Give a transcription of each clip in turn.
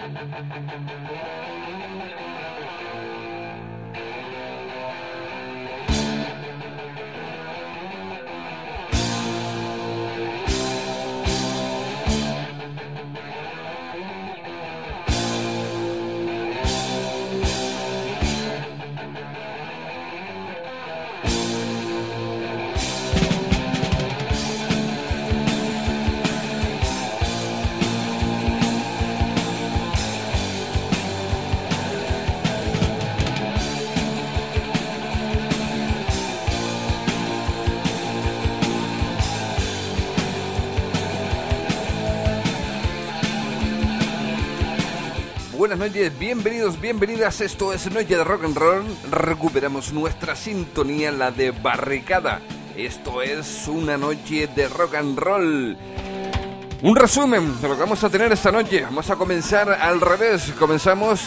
Buenas noches, bienvenidos, bienvenidas, esto es Noche de Rock and Roll. Recuperamos nuestra sintonía, la de Barricada. Esto es una noche de rock and roll. Un resumen de lo que vamos a tener esta noche. Vamos a comenzar al revés. Comenzamos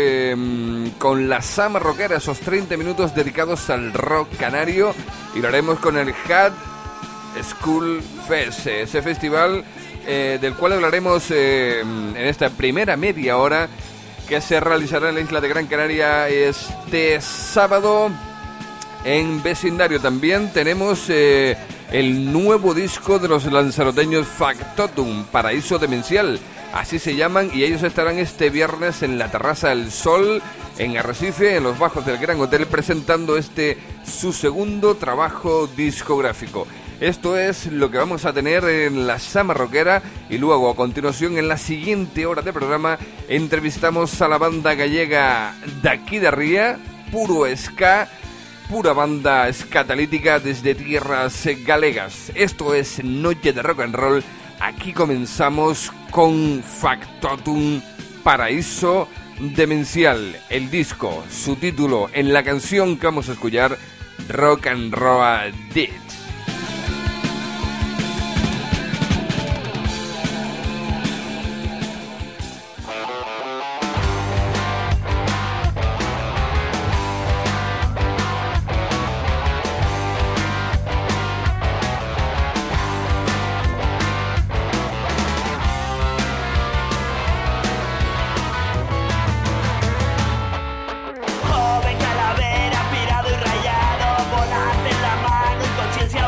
con la Sama Rockera, esos 30 minutos dedicados al rock canario. Y lo haremos con el Hat School Fest, ese festival del cual hablaremos en esta primera media hora, que se realizará en la isla de Gran Canaria este sábado en vecindario. También tenemos el nuevo disco de los lanzaroteños Factotum, Paraíso Demencial, así se llaman, y ellos estarán este viernes en la Terraza del Sol, en Arrecife, en los bajos del Gran Hotel, presentando su segundo trabajo discográfico. Esto es lo que vamos a tener en la Sama Rockera, y luego a continuación, en la siguiente hora de programa, entrevistamos a la banda gallega D'aquí de Ría, puro ska, pura banda escatalítica desde tierras galegas. Esto es Noche de Rock and Roll. Aquí comenzamos con Factotum, Paraíso Demencial, el disco, su título en la canción que vamos a escuchar, Rock and Roll Ditch. Joven calavera, pirado y rayado, volante en la mano, inconsciencia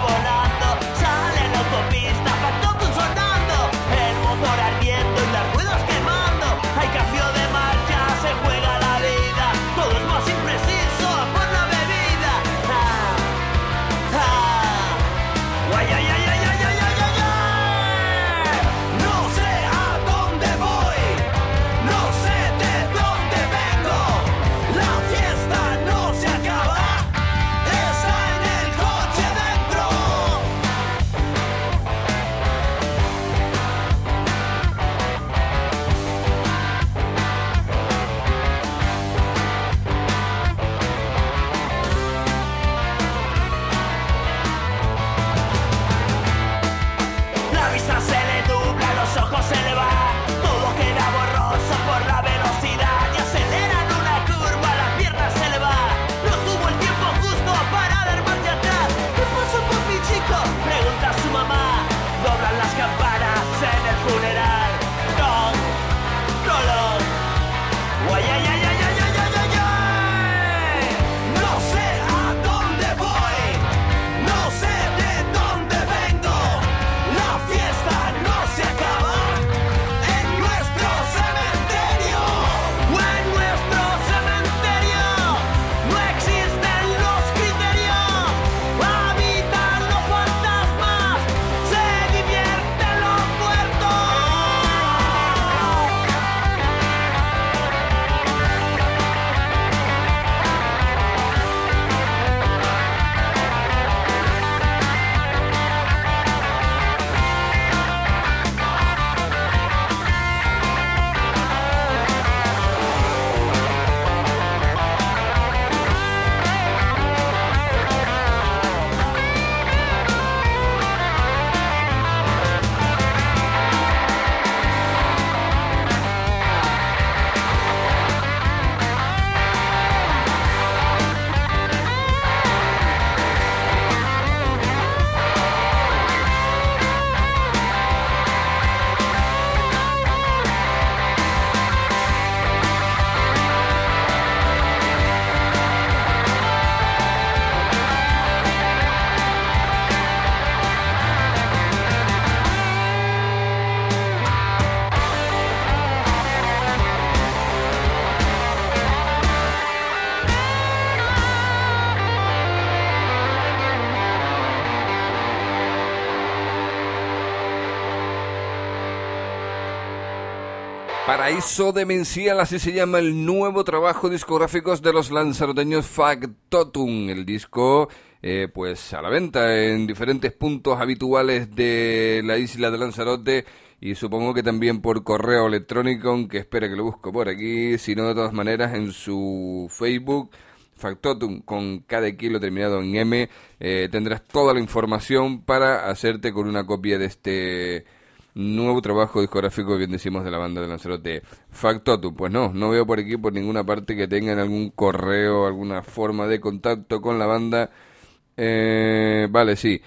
Paraíso Demencial, así se llama el nuevo trabajo discográfico de los lanzaroteños Factotum. El disco, pues a la venta en diferentes puntos habituales de la isla de Lanzarote y supongo que también por correo electrónico, aunque espera que lo busco por aquí, si no de todas maneras en su Facebook, Factotum con cada kilo terminado en M, tendrás toda la información para hacerte con una copia de este nuevo trabajo discográfico, bien decimos, de la banda de Lanzarote Factotum. Pues no veo por aquí por ninguna parte que tengan algún correo, alguna forma de contacto con la banda. Vale, sí.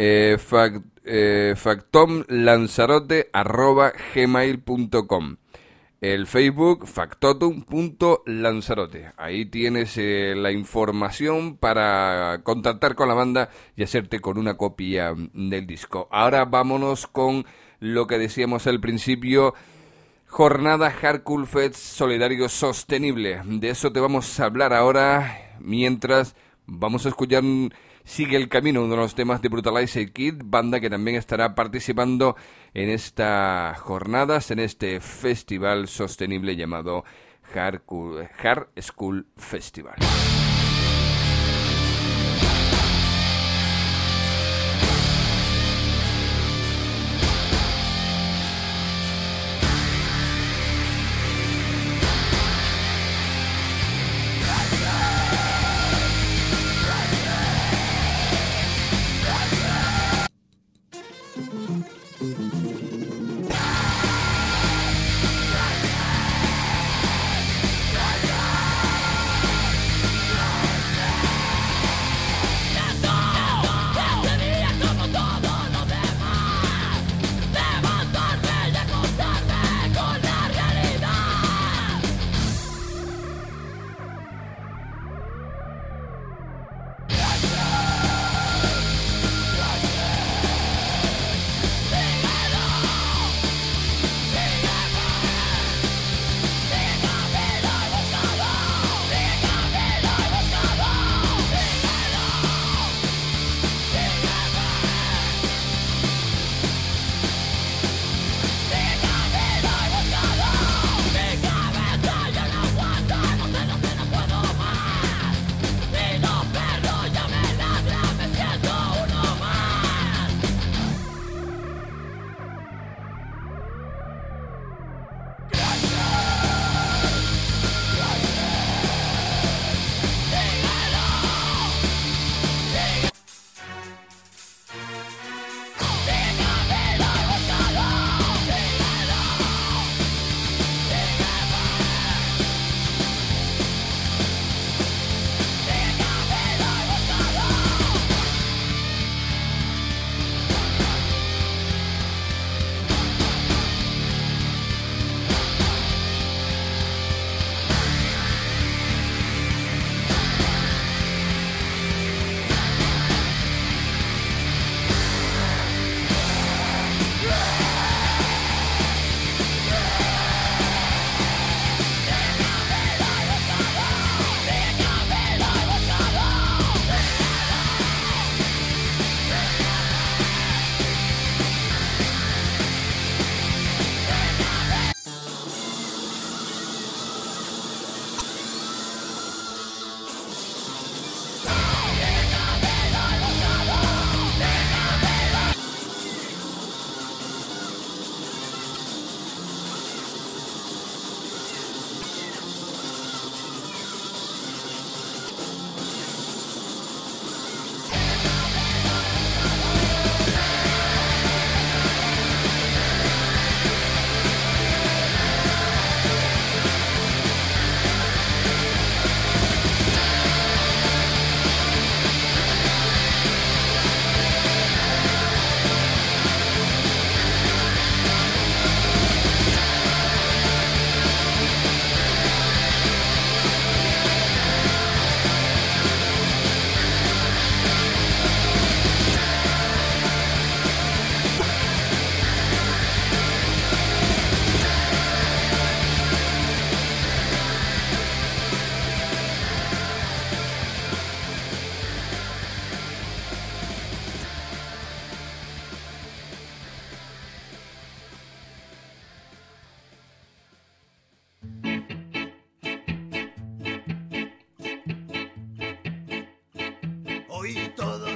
factomlanzarote@gmail.com. El Facebook, factotum.lanzarote. Ahí tienes la información para contactar con la banda y hacerte con una copia del disco. Ahora vámonos con lo que decíamos al principio, Jornada Hardcore Fest Solidario Sostenible. De eso te vamos a hablar ahora, mientras vamos a escuchar Sigue el Camino, uno de los temas de Brutalized Kid, banda que también estará participando en estas jornadas, en este festival sostenible llamado Hard School Festival.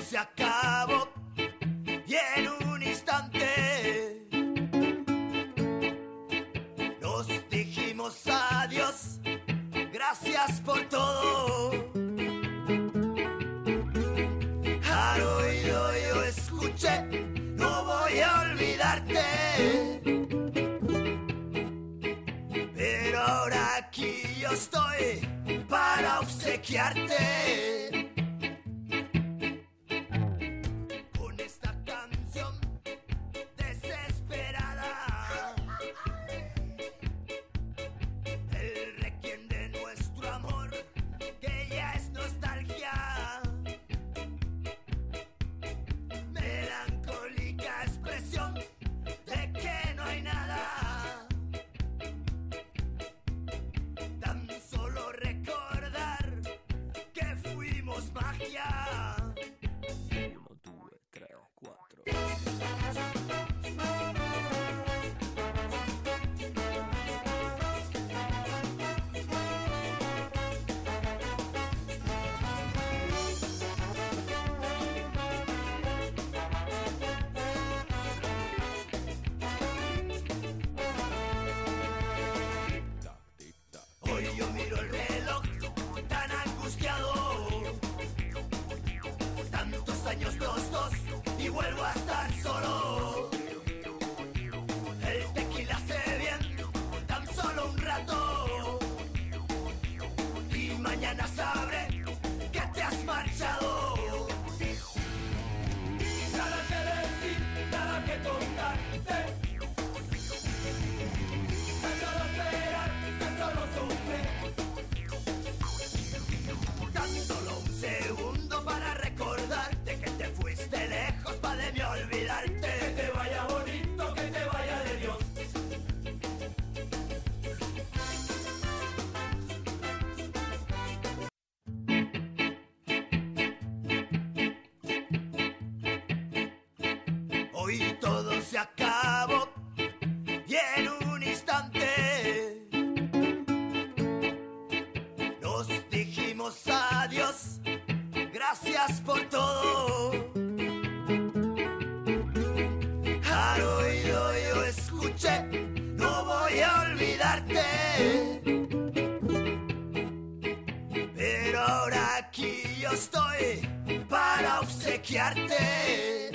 se acabó y en un instante nos dijimos adiós. Gracias por todo. Al oído yo escuché, no voy a olvidarte. Pero ahora aquí yo estoy para obsequiarte. Hoy todo se acabó y en un instante nos dijimos adiós. Gracias por todo. Al oído yo escuché, no voy a olvidarte. Pero ahora aquí yo estoy para obsequiarte.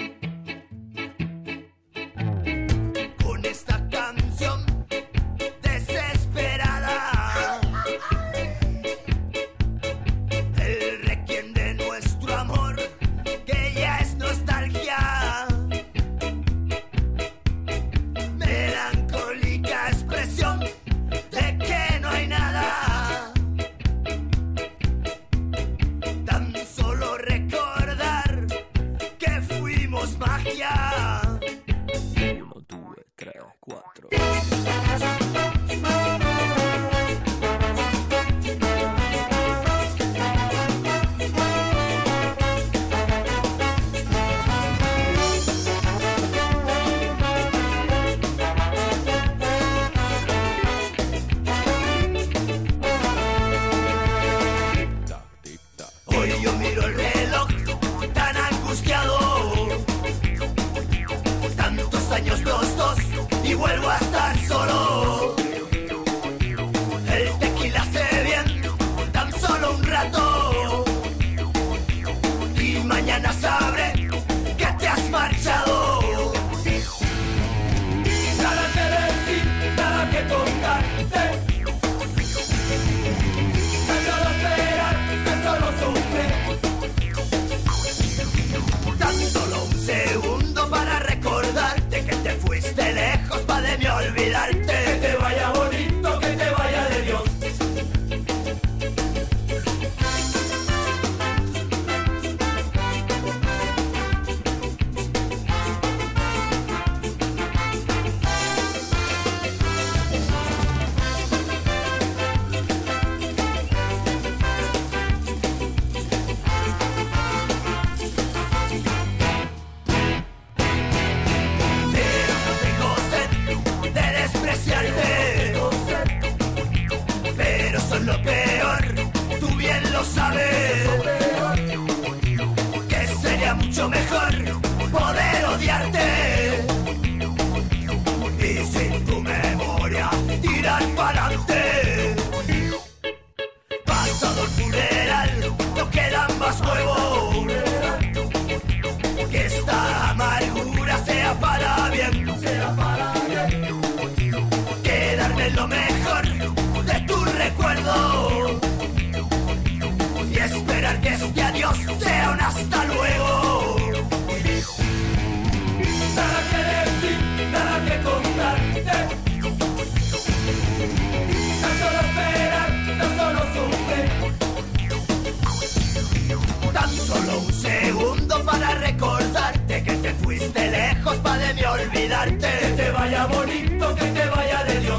vaya bonito, que te vaya de Dios.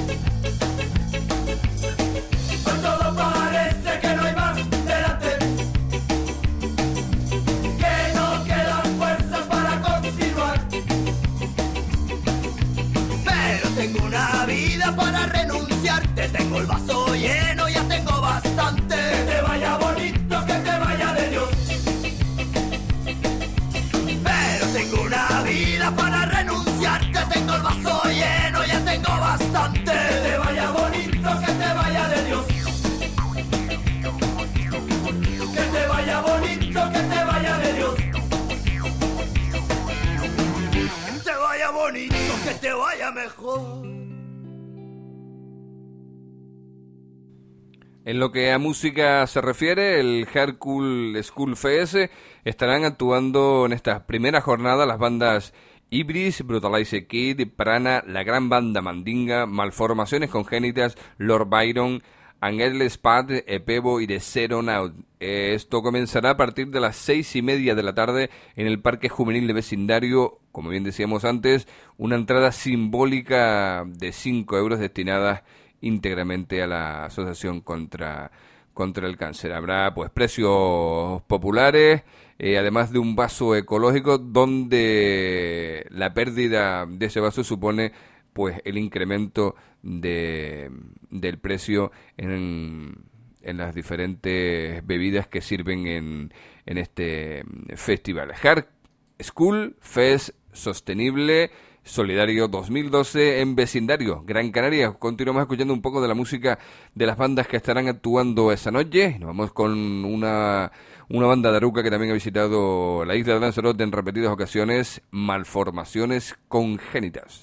Hoy todo parece que no hay más delante, que no quedan fuerzas para continuar. Pero tengo una vida para renunciarte, tengo el vaso lleno, ya tengo bastante. Que te vaya bonito, que te vaya de Dios. Pero tengo una vida para renunciarte, tengo el vaso lleno, ya tengo bastante. Que te vaya bonito, que te vaya de Dios. Que te vaya bonito, que te vaya de Dios. Que te vaya bonito, que te vaya mejor. En lo que a música se refiere, el Hardcore School Fest estarán actuando en esta primera jornada las bandas Ibris, Brutalize Kid, Prana, La Gran Banda Mandinga, Malformaciones Congénitas, Lord Byron, Angel Spad, Epevo y The Zero Now. Esto comenzará a partir de las 6:30 de la tarde en el Parque Juvenil de Vecindario. Como bien decíamos antes, una entrada simbólica de 5 euros destinada íntegramente a la Asociación contra el Cáncer. Habrá pues precios populares, además de un vaso ecológico donde la pérdida de ese vaso supone pues el incremento del precio en las diferentes bebidas que sirven en este festival. Hard School Fest Sostenible Solidario 2012 en Vecindario, Gran Canaria. Continuamos escuchando un poco de la música de las bandas que estarán actuando esa noche. Nos vamos con una banda de Aruca que también ha visitado la isla de Lanzarote en repetidas ocasiones, Malformaciones Congénitas.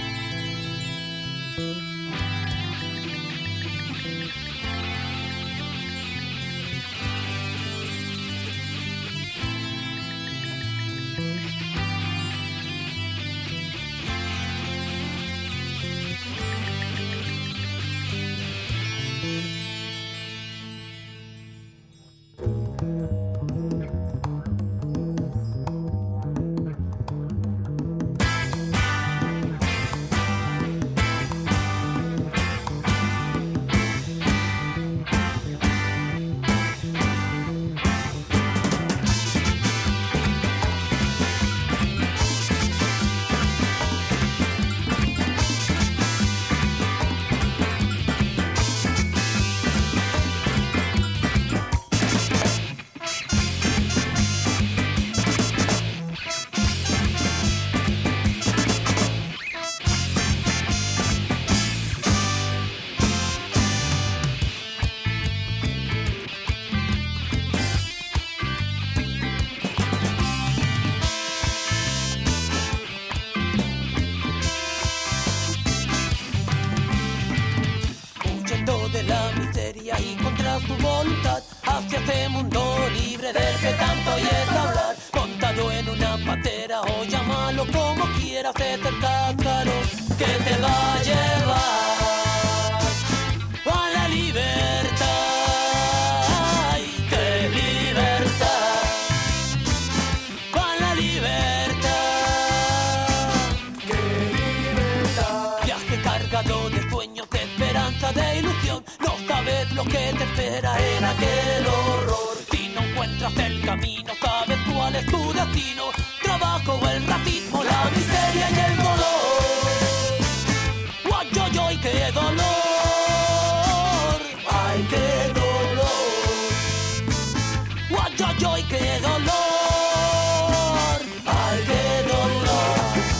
Y contra su voluntad hacia este mundo libre del que tanto oyes hablar, montado en una patera o llámalo como quieras, es el cácaro que te va a llevar a la libertad. ¡Ay, qué libertad! A la libertad. ¡Qué libertad! Viaje cargado de sueños, de esperanza, de ilusión. No sabes lo que te espera en aquel horror. Si no encuentras el camino, sabes cuál es tu destino. Trabajo o el racismo, la miseria y el dolor. ¡Ay, ay, ay, qué dolor! ¡Ay, qué dolor! ¡Ay, ay, ay, qué dolor! ¡Ay, qué dolor!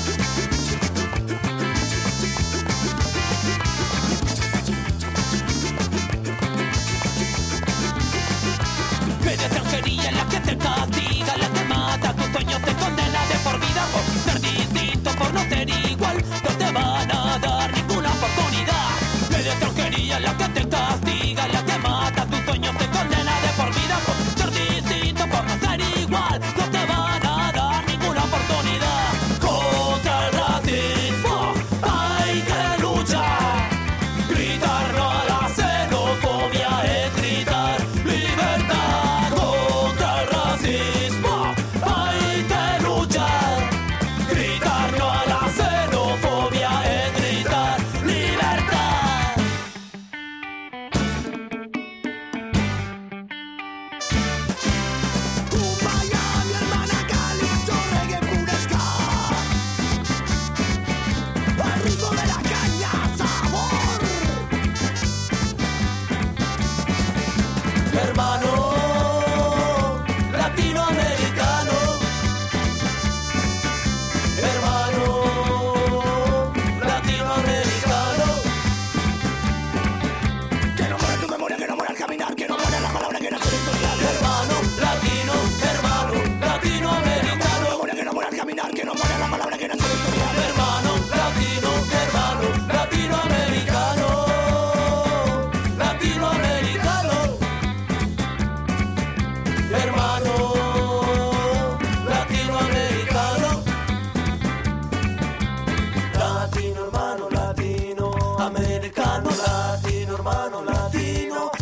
Media extranjería la que te castiga, la que mata, tus sueños te condena de por vida por ser distinto, por no ser igual, no te van a dar ninguna oportunidad. Media extranjería la que te castiga, la que mata, tus sueños te condena de por vida por ser distinto, por no ser igual, no te van a dar ninguna oportunidad. Contra el racismo hay que luchar, gritar no a la xenofobia es gritar libertad. Contra el racismo hay que luchar, gritar no a la xenofobia.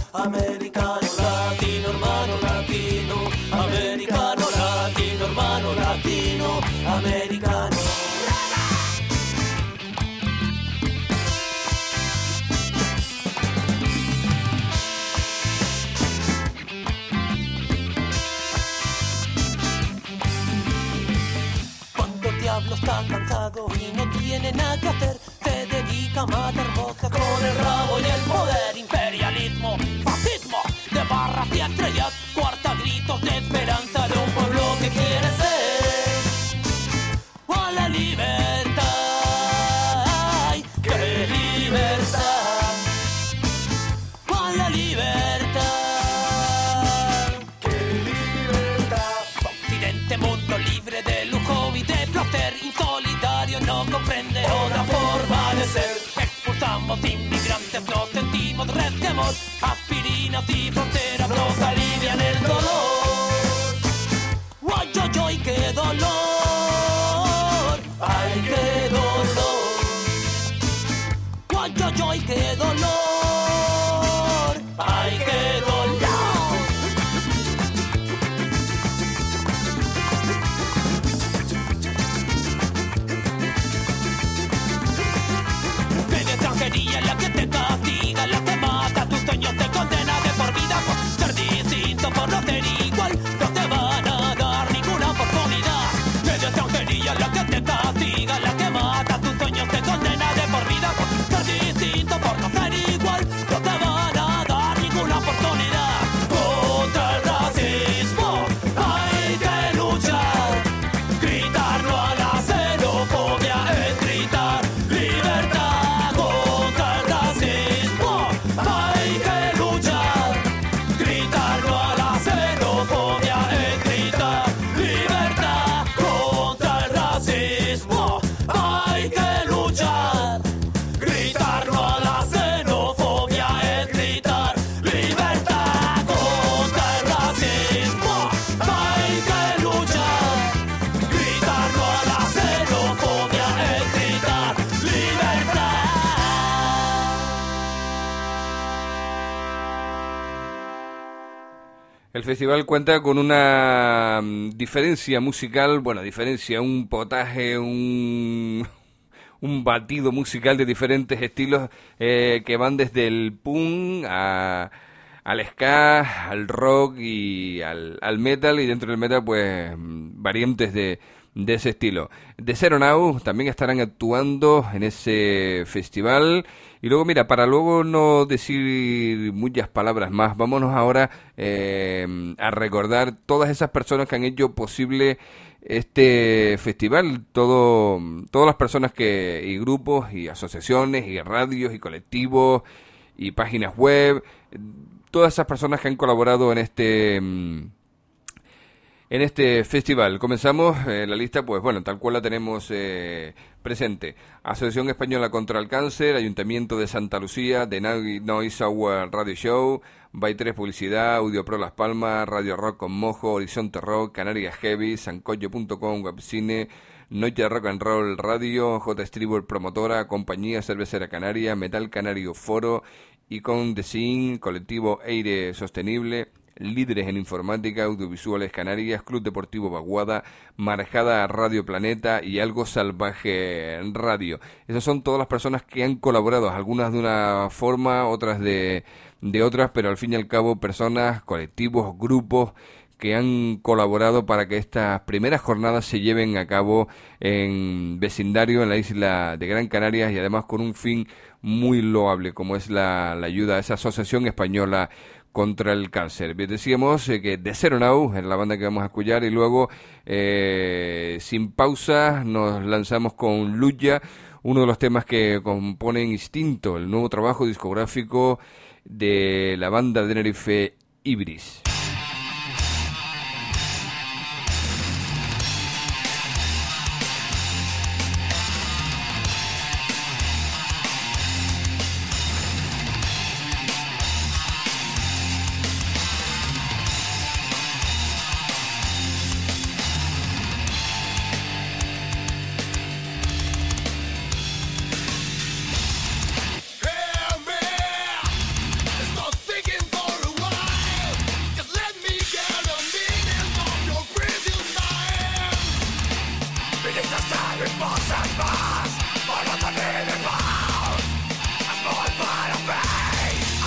americano, latino, hermano, latino, americano, latino, hermano, latino, americano. Cuando el diablo está cansado y no tiene nada que hacer, se dedica a matar moscas con el rabo y el poder. Imperialismo, fascismo, de barras y estrellas, cuarta gritos de esperanza de un pueblo que quiere ser a la libertad. ¡Ay, qué libertad! ¡A la libertad! ¡Qué libertad! Occidente, mundo libre de lujo y de placer, insolidario, no comprende otra forma de ser. Expulsamos inmigrantes, nos sentimos resquemor, aspirinas y fronteras nos alivian el dolor. ¡Ay, ay, ay, qué dolor! ¡Ay, qué dolor! ¡Ay, ay, ay, qué dolor! ¡Ay, qué dolor! Extranjería, la que te castiga, la que mata tus sueños, te condena de por vida por ser distinto, por no ser igual, no te van a dar ninguna oportunidad. Media extranjería, la que te castiga, la que mata tus sueños, te condena de por vida por ser distinto, por no ser igual, no te van a dar ninguna oportunidad. Contra el racismo hay que luchar, gritar no a la xenofobia es gritar libertad. El festival cuenta con una diferencia musical, un potaje, un batido musical de diferentes estilos que van desde el punk al ska, al rock y al metal, y dentro del metal pues variantes de ese estilo. The Zero Now también estarán actuando en ese festival. Y luego, mira, para luego no decir muchas palabras más, vámonos ahora a recordar todas esas personas que han hecho posible este festival, todas las personas y grupos y asociaciones y radios y colectivos y páginas web, todas esas personas que han colaborado en este festival. Comenzamos la lista, pues bueno, tal cual la tenemos presente. Asociación Española contra el Cáncer, Ayuntamiento de Santa Lucía, The Noise Hour Radio Show, By 3 Publicidad, Audio Pro Las Palmas, Radio Rock con Mojo, Horizonte Rock, Canarias Heavy, Sancoyo.com, Webcine, Noche de Rock and Roll Radio, J Stribor Promotora, Compañía Cervecera Canaria, Metal Canario Foro, Icon The Scene, Colectivo Aire Sostenible, Líderes en Informática, Audiovisuales Canarias, Club Deportivo Vaguada, Marejada Radio Planeta y Algo Salvaje Radio. Esas son todas las personas que han colaborado, algunas de una forma, otras de otras, pero al fin y al cabo personas, colectivos, grupos que han colaborado para que estas primeras jornadas se lleven a cabo en vecindario, en la isla de Gran Canaria, y además con un fin muy loable, como es la ayuda a esa asociación española contra el cáncer. Decíamos que The Zero Now es la banda que vamos a escuchar, y luego sin pausa nos lanzamos con Luya, uno de los temas que componen Instinto, el nuevo trabajo discográfico de la banda de Tenerife Ibris. Thinking for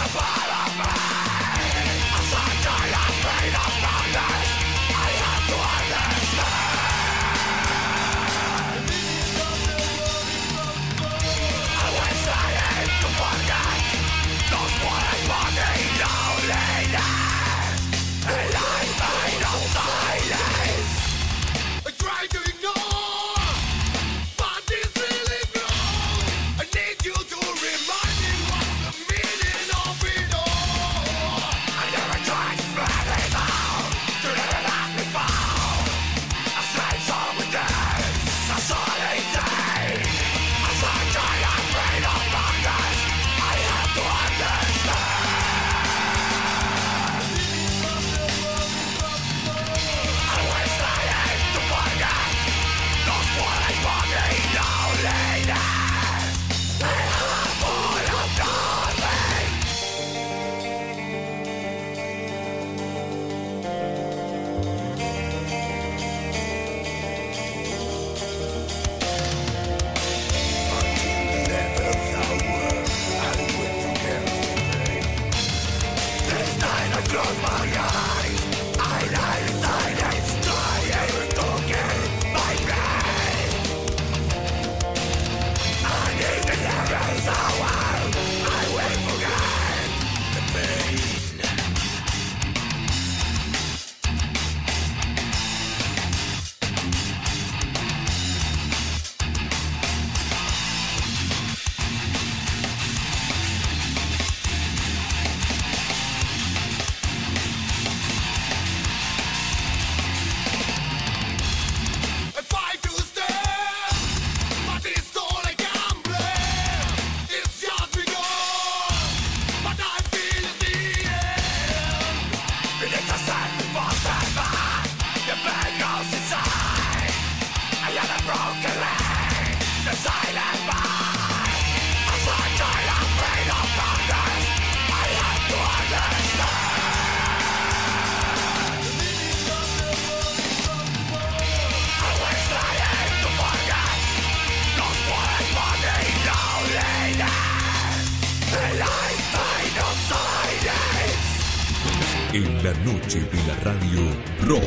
En la noche de la radio rock.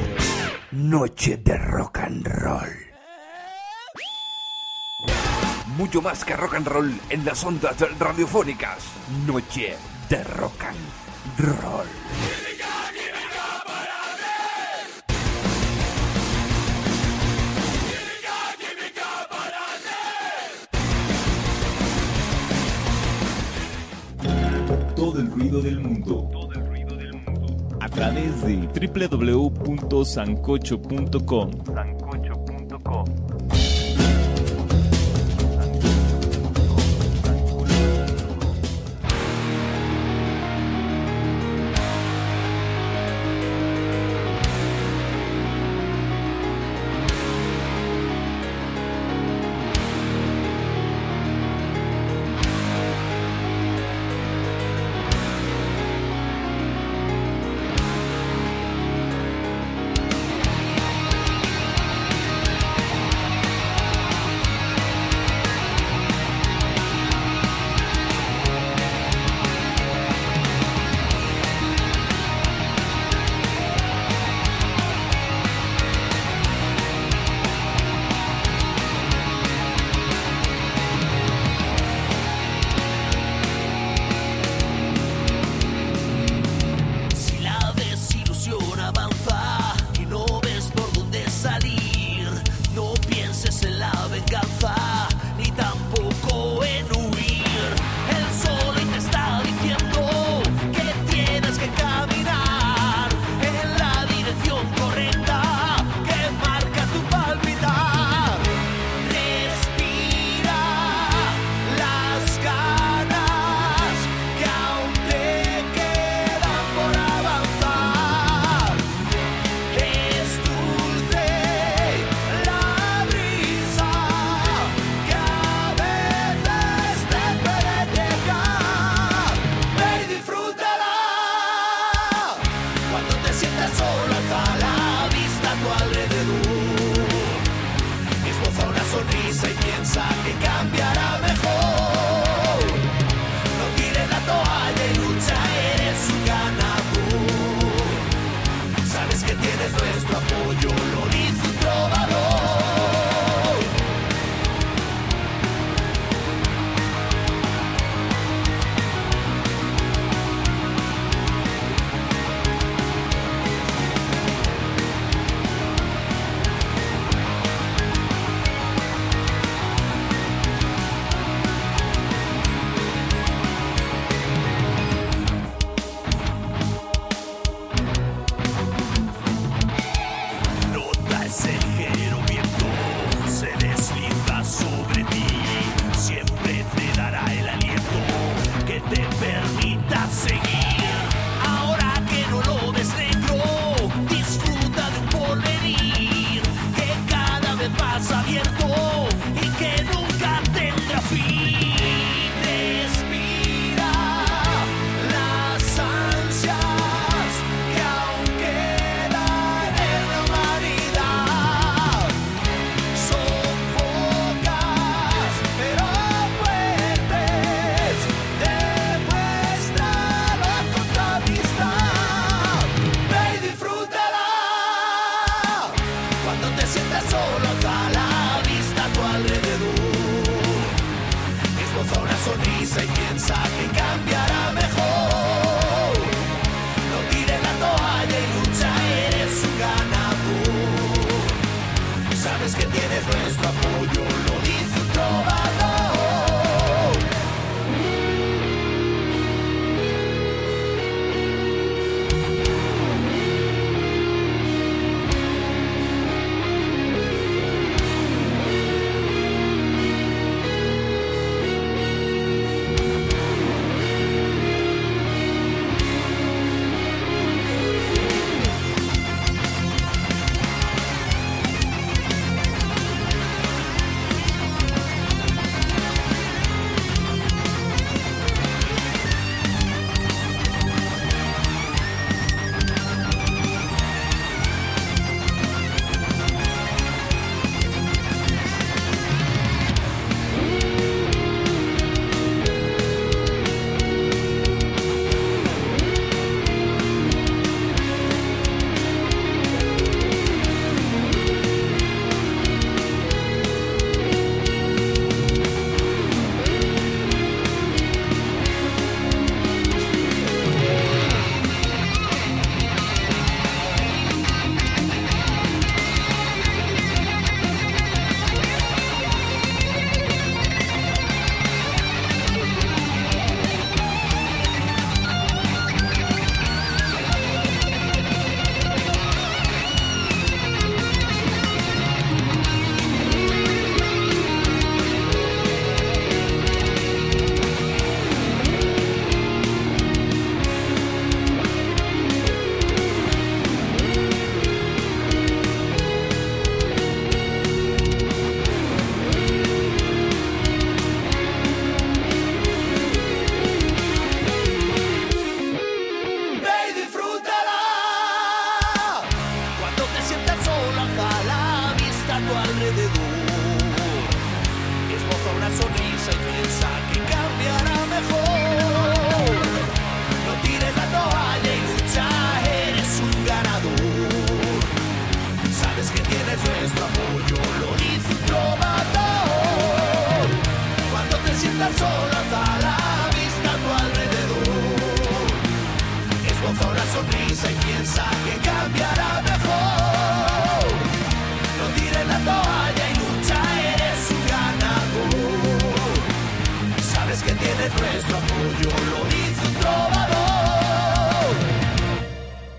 Noche de rock and roll. Mucho más que rock and roll en las ondas radiofónicas. Noche de rock and roll. Todo el ruido del mundo. A través de www.sancocho.com.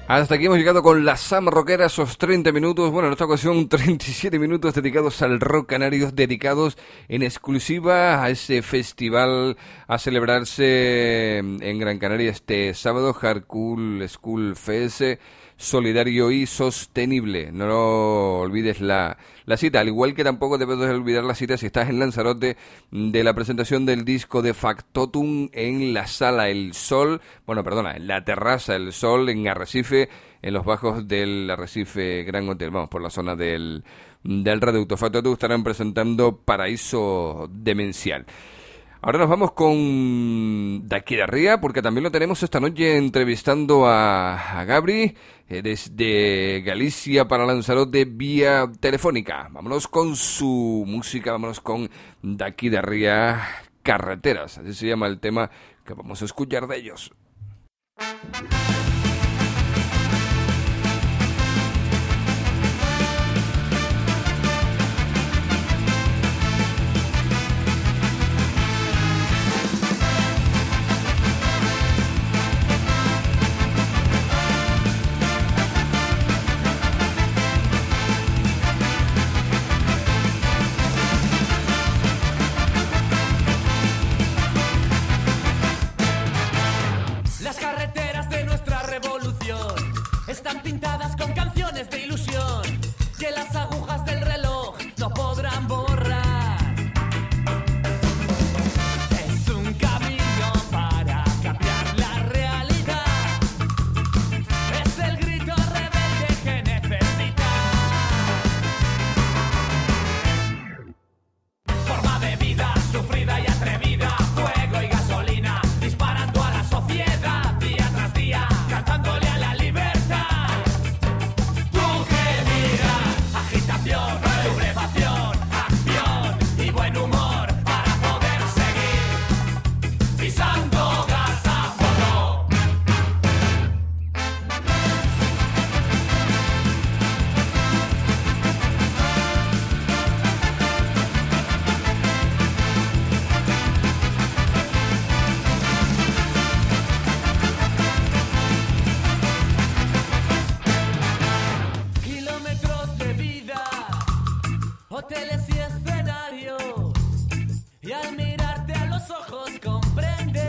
Hasta aquí hemos llegado con la Sam Rockera, esos 30 minutos, bueno, en esta ocasión 37 minutos dedicados al rock canario, dedicados en exclusiva a ese festival a celebrarse en Gran Canaria este sábado, Hardcool School Fest, solidario y sostenible. No olvides la cita, al igual que tampoco debes olvidar la cita si estás en Lanzarote de la presentación del disco de Factotum en la Sala El Sol, en la Terraza El Sol en Arrecife, en los bajos del Arrecife Gran Hotel, vamos, por la zona del Reducto. Factotum estarán presentando Paraíso Demencial. Ahora nos vamos con Daqui de Ría, porque también lo tenemos esta noche entrevistando a Gabri desde Galicia para Lanzarote vía telefónica. Vámonos con su música, vámonos con Daqui de Ría, Carreteras, así se llama el tema que vamos a escuchar de ellos. Están pintadas con canciones de ilusión que las agujas del reloj no podrán borrar. Es un camino para cambiar la realidad. Es el grito rebelde que necesita. Forma de vida sufrida y atrevida, fuego y gasolina, disparando a la sociedad día tras día, cantándole a la libertad. Sublevación, acción y buen humor para poder seguir pisando gas a fondo. Kilómetros de vida, hoteles y escenarios, y al mirarte a los ojos comprende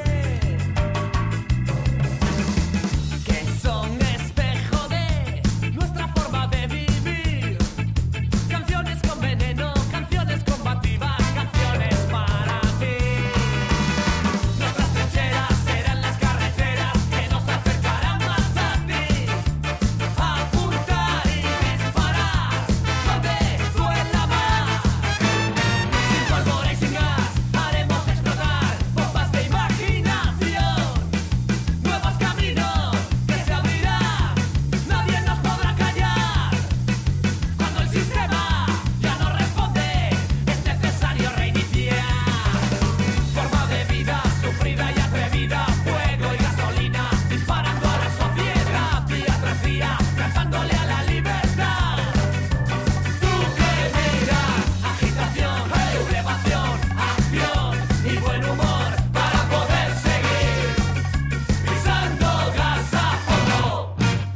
que son espejo de nuestra forma de vivir. Canciones con veneno, canciones combativas, canciones para ti. Nuestras trincheras serán las carreteras que nos acercarán más a ti. Apuntar y disparar donde duela más. Sin pólvora y sin gas haremos explotar bombas de imaginación. Nuevos caminos que se abrirán, nadie nos podrá callar. Cuando el sistema ya no responde, es necesario reiniciar. Forma de vida sufrida y atrevida, fuego y gasolina, disparando a la sociedad día tras día, cantándole a la libertad. Tú que miras, agitación, sublevación, acción y buen humor para poder seguir pisando gas a fondo.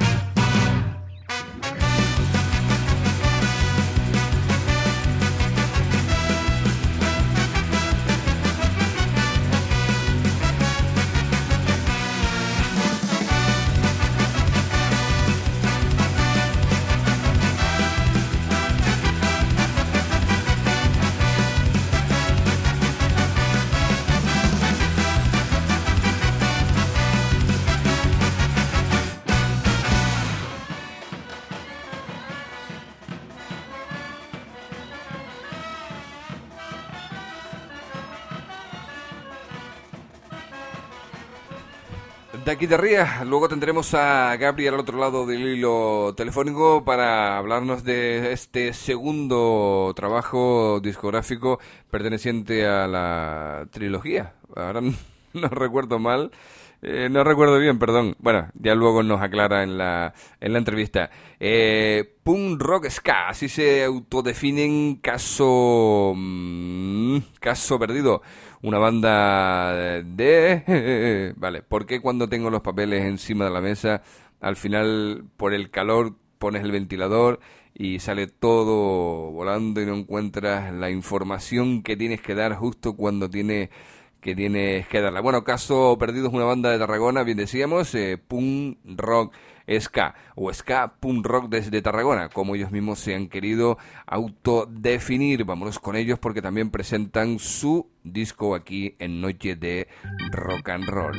Daqui de Ría, luego tendremos a Gabriel al otro lado del hilo telefónico para hablarnos de este segundo trabajo discográfico perteneciente a la trilogía. Ahora no recuerdo mal, no recuerdo bien, perdón. Bueno, ya luego nos aclara en la entrevista. Punk Rock Ska, así se autodefinen Caso Perdido. Una banda de... Vale, ¿por qué cuando tengo los papeles encima de la mesa al final por el calor pones el ventilador y sale todo volando y no encuentras la información que tienes que dar justo cuando tienes que darla. Bueno, Caso Perdido es una banda de Tarragona, bien decíamos, punk rock ska, o ska punk rock desde Tarragona, como ellos mismos se han querido autodefinir. Vámonos con ellos porque también presentan su disco aquí en Noche de Rock and Roll.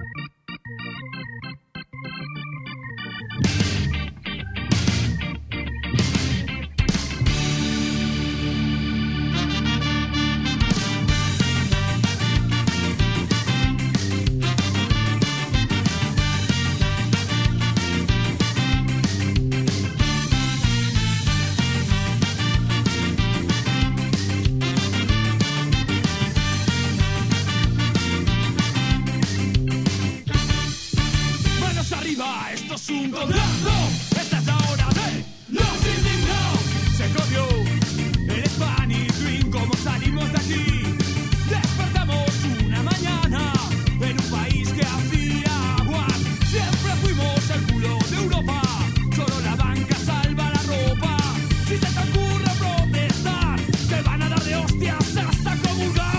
Esto es un gobierno, esta es la hora de los indignados. Se jodió el Spanish Dream, como salimos de aquí. Despertamos una mañana en un país que hacía aguas. Siempre fuimos el culo de Europa, solo la banca salva la ropa. Si se te ocurre protestar, te van a dar de hostias hasta comulgar.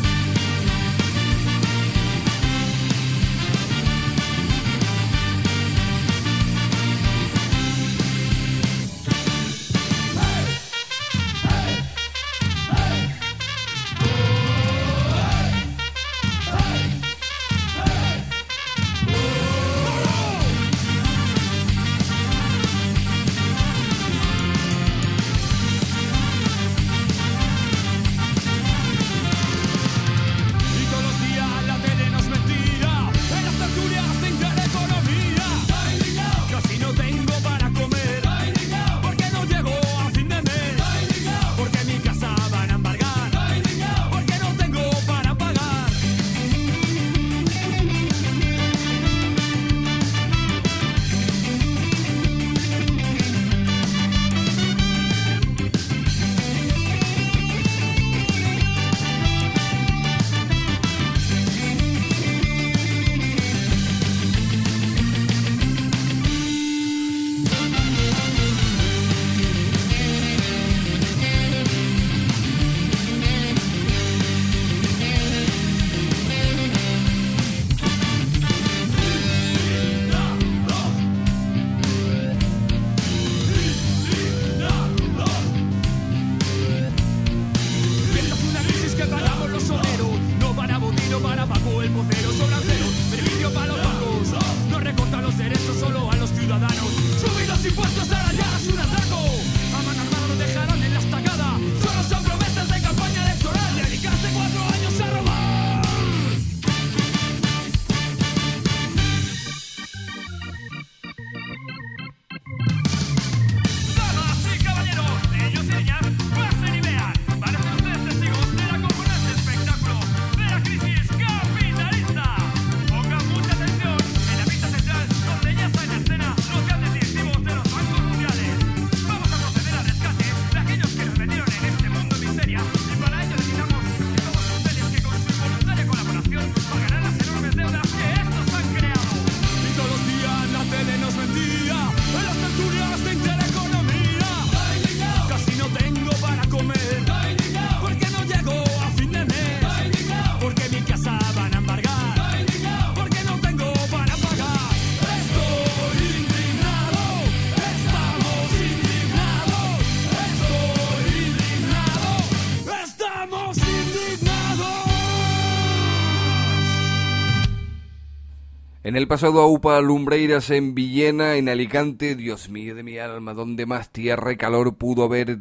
En el pasado AUPA Lumbreiras en Villena, en Alicante. Dios mío de mi alma, ¿dónde más tierra y calor pudo haber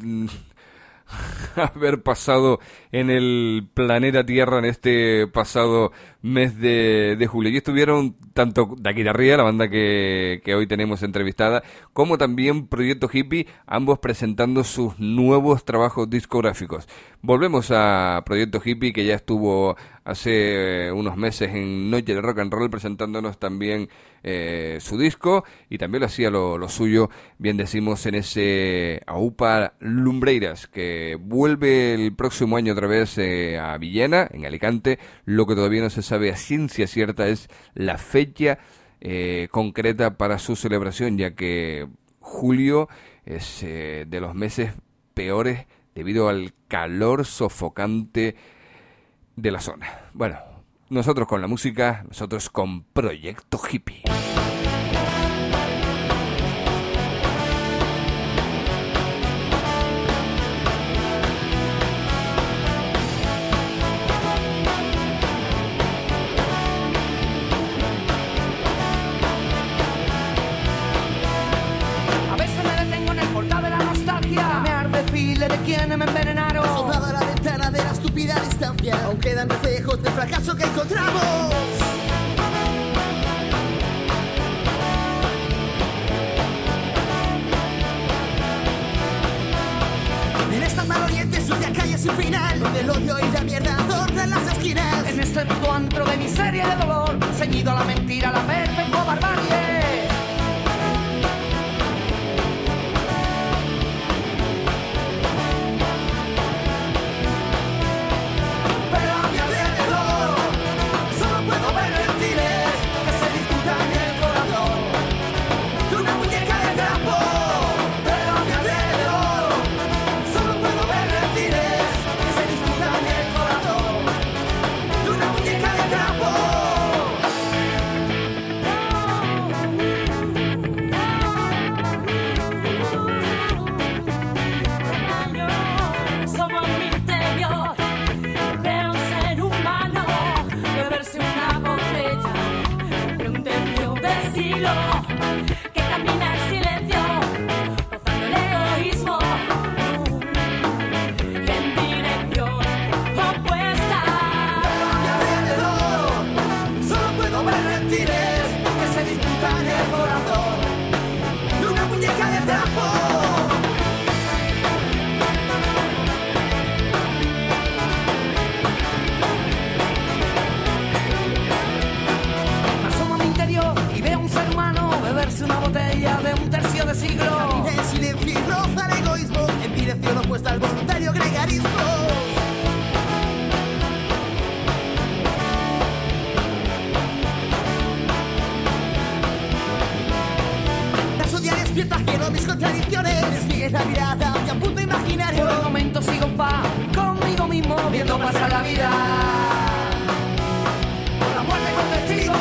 pasado en el planeta Tierra en este pasado mes de julio? Y estuvieron tanto de aquí de arriba, la banda que hoy tenemos entrevistada, como también Proyecto Hippie, ambos presentando sus nuevos trabajos discográficos. Volvemos a Proyecto Hippie, que ya estuvo hace unos meses en Noche de Rock and Roll presentándonos también su disco, y también lo hacía lo suyo, bien decimos, en ese AUPA Lumbreiras, que vuelve el próximo año otra vez a Villena, en Alicante. Lo que todavía no se sabe a ciencia cierta es la fecha concreta para su celebración, ya que julio es de los meses peores debido al calor sofocante de la zona. Bueno, nosotros con la música, nosotros con Proyecto Hippie. De quienes me envenenaron. Asombrado a la ventana de la estúpida distancia, aún quedan reflejos del fracaso que encontramos. En esta mal oriente sucia calle sin final, donde el odio y la mierda adornan las esquinas. En este puto antro de miseria y de dolor, ceñido a la mentira, la perpetua barbarie. Una botella de un tercio de siglo. Camina en silencio y roza el egoísmo, en dirección opuesta al voluntario gregarismo. Las odiarias piezas quiero mis contradicciones. Despliegue la mirada hacia un punto imaginario. Por el momento sigo en paz conmigo mismo, viendo pasar la vida. Con la muerte con testigo.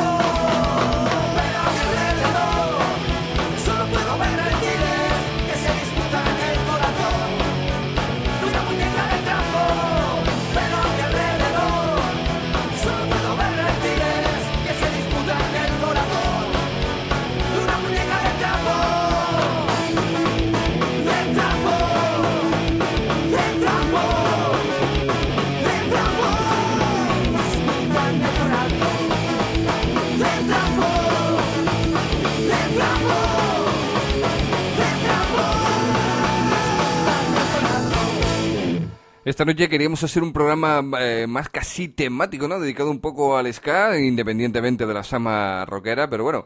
Esta noche queríamos hacer un programa más casi temático, ¿no? Dedicado un poco al ska, independientemente de la sama rockera, pero bueno,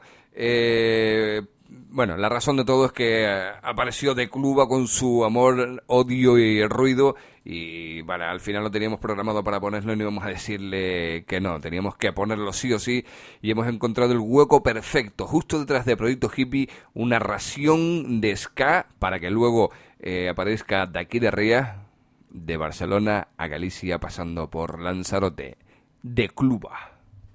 la razón de todo es que apareció The Cluba con su amor, odio y ruido, y vale, al final lo teníamos programado para ponerlo y no íbamos a decirle que no, teníamos que ponerlo sí o sí, y hemos encontrado el hueco perfecto, justo detrás de Proyecto Hippie, una ración de ska para que luego aparezca de aquí de arriba, de Barcelona a Galicia, pasando por Lanzarote, The Cluba.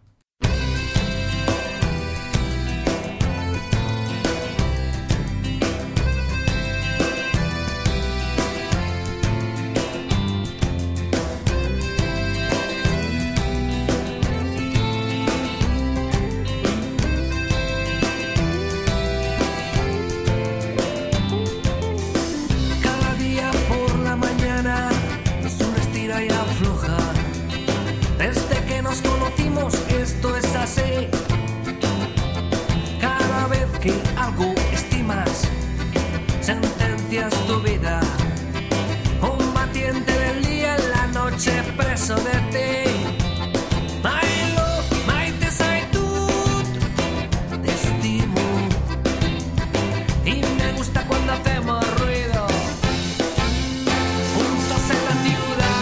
Esto es así. Cada vez que algo estimas, sentencias tu vida. Combatiente del día en la noche, preso de ti. My love, my desaitud, te estimo. Y me gusta cuando hacemos ruido juntos en la ciudad.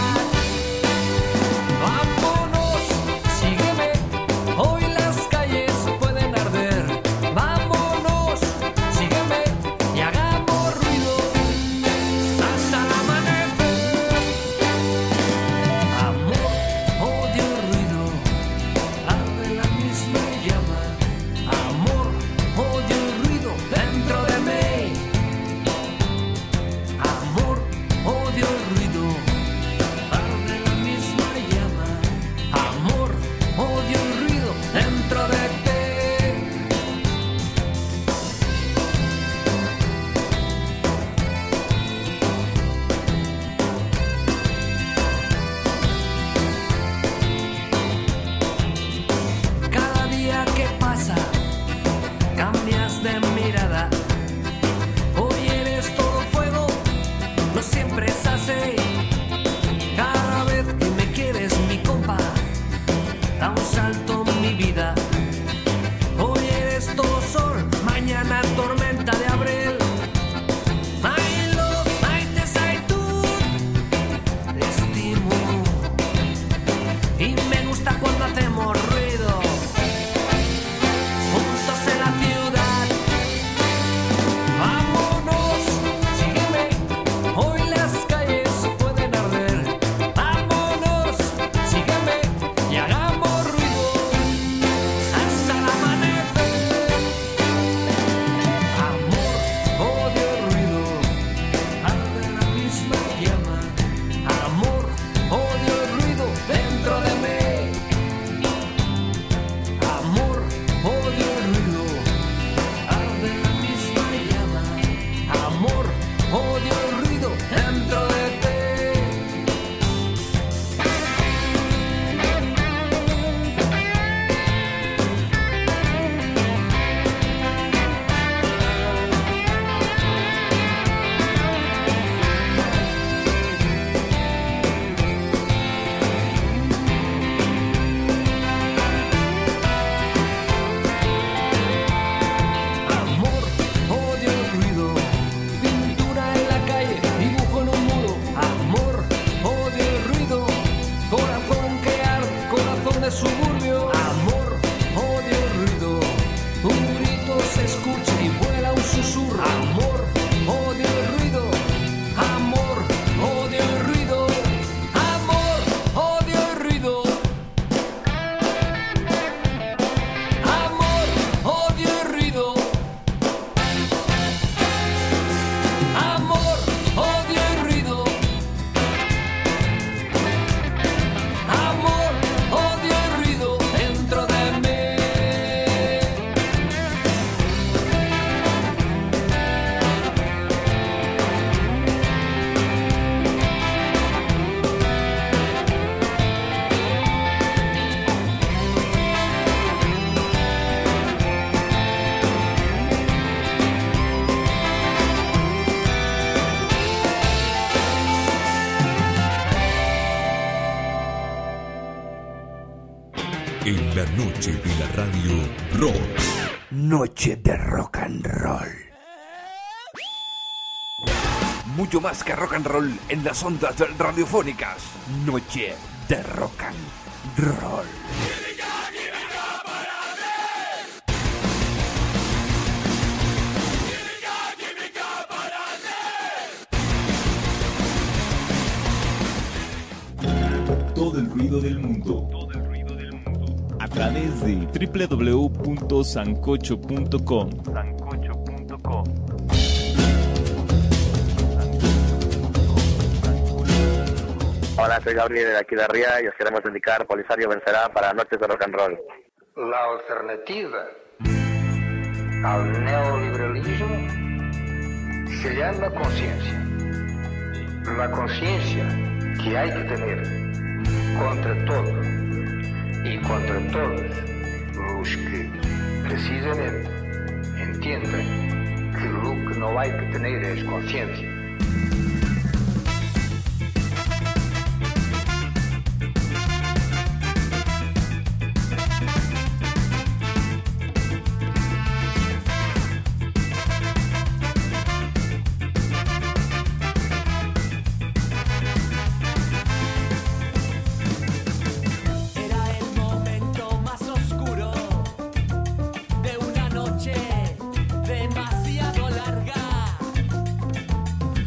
Hoy las calles pueden arder. cambias de mirada. Hoy eres todo fuego, no siempre es así. Cada vez que me quieres, mi compa, da un salto en mi vida. Hoy eres todo sol, mañana tormenta de abril. My love, my desire, te estimo. Y me gusta cuando hacemos ruido juntos en la ciudad. Vámonos, sígueme, hoy las calles pueden arder. Vámonos, sígueme y hagamos ruido hasta el amanecer. Amor, odio el ruido, arde la misma llama. Amor, odio el ruido dentro de mí. Amor, odio el ruido, arde la misma llama. Amor, odio el ruido dentro de ti. Amor, odio el ruido, pintura en la calle, dibujo en un muro. Amor, odio el ruido, corazón que arde, corazón de suburbio. Amor, odio el ruido, un grito se escucha y vuela un susurro. Amor, odio el ruido, amor, odio el ruido. Amor, odio el ruido. Amor, odio el ruido. Amor, odio el ruido. Amor, odio el ruido dentro de mí. En la noche de la radio rock. Noche de rock and roll. Mucho más que rock and roll en las ondas radiofónicas. Noche de rock and roll. Todo el ruido del mundo. A través de www.sancocho.com. Hola, soy Gabriel de aquí de Ría y os queremos indicar Polisario vencerá para Noches de Rock and Roll. La alternativa al neoliberalismo se llama conciencia. La conciencia que hay que tener contra todo y contra todos los que precisamente entienden que lo que no hay que tener es conciencia. Era el momento más oscuro de una noche demasiado larga.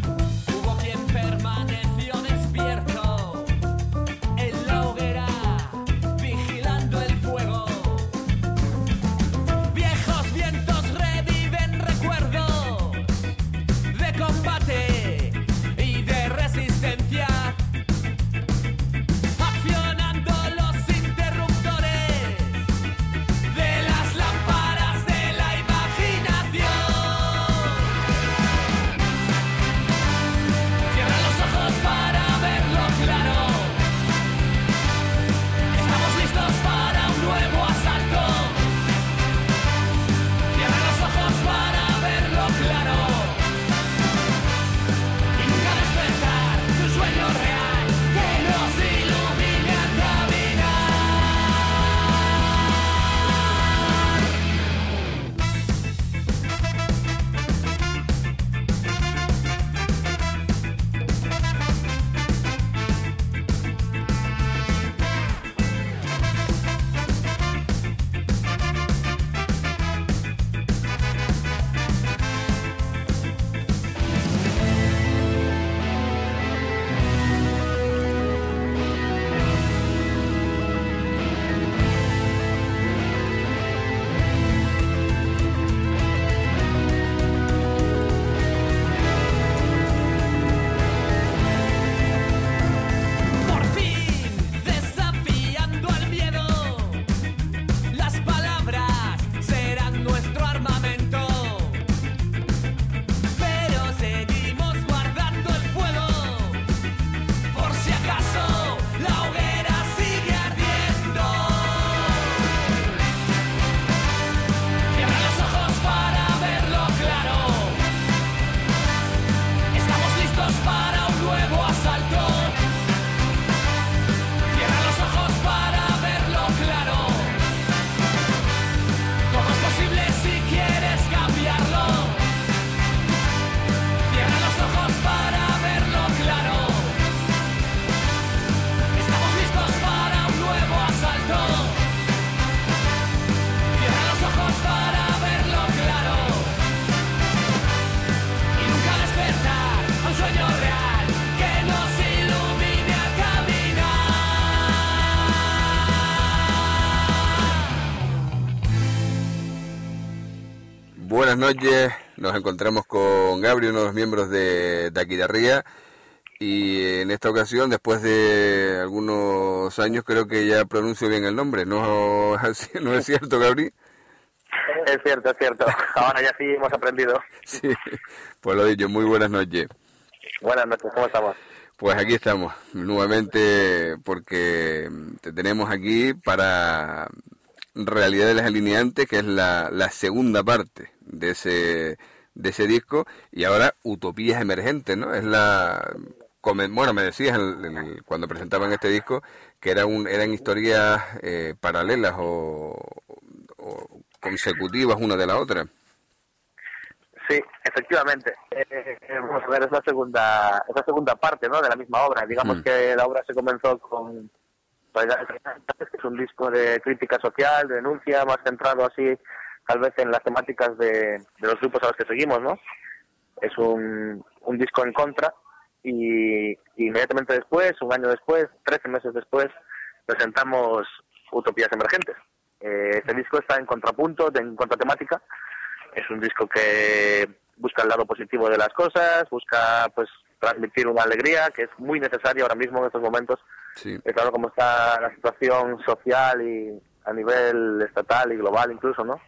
buenas noches. Nos encontramos con Gabri, uno de los miembros de Taquidarría, y en esta ocasión, después de algunos años, creo que ya pronuncio bien el nombre. ¿No es cierto, Gabri? Es cierto. Ahora ya sí hemos aprendido. Sí, pues lo dicho, muy buenas noches. Buenas noches, ¿cómo estamos? Pues aquí estamos, nuevamente, porque te tenemos aquí para Realidad de las Alineantes, que es la segunda parte de ese disco, y ahora Utopías Emergentes, ¿no? Es bueno, me decías cuando presentaban este disco que eran historias paralelas o consecutivas una de la otra. Sí, efectivamente. Vamos a ver, es la segunda parte, ¿no?, de la misma obra. Digamos que la obra se comenzó con que es un disco de crítica social, de denuncia, más centrado así, tal vez en las temáticas de los grupos a los que seguimos, ¿no? Es un disco en contra, y inmediatamente después, un año después, 13 meses después, presentamos Utopías Emergentes. Este disco está en contrapunto, en contratemática. Es un disco que busca el lado positivo de las cosas, busca pues transmitir una alegría que es muy necesaria ahora mismo en estos momentos. Sí. Claro, como está la situación social y a nivel estatal y global incluso, ¿no?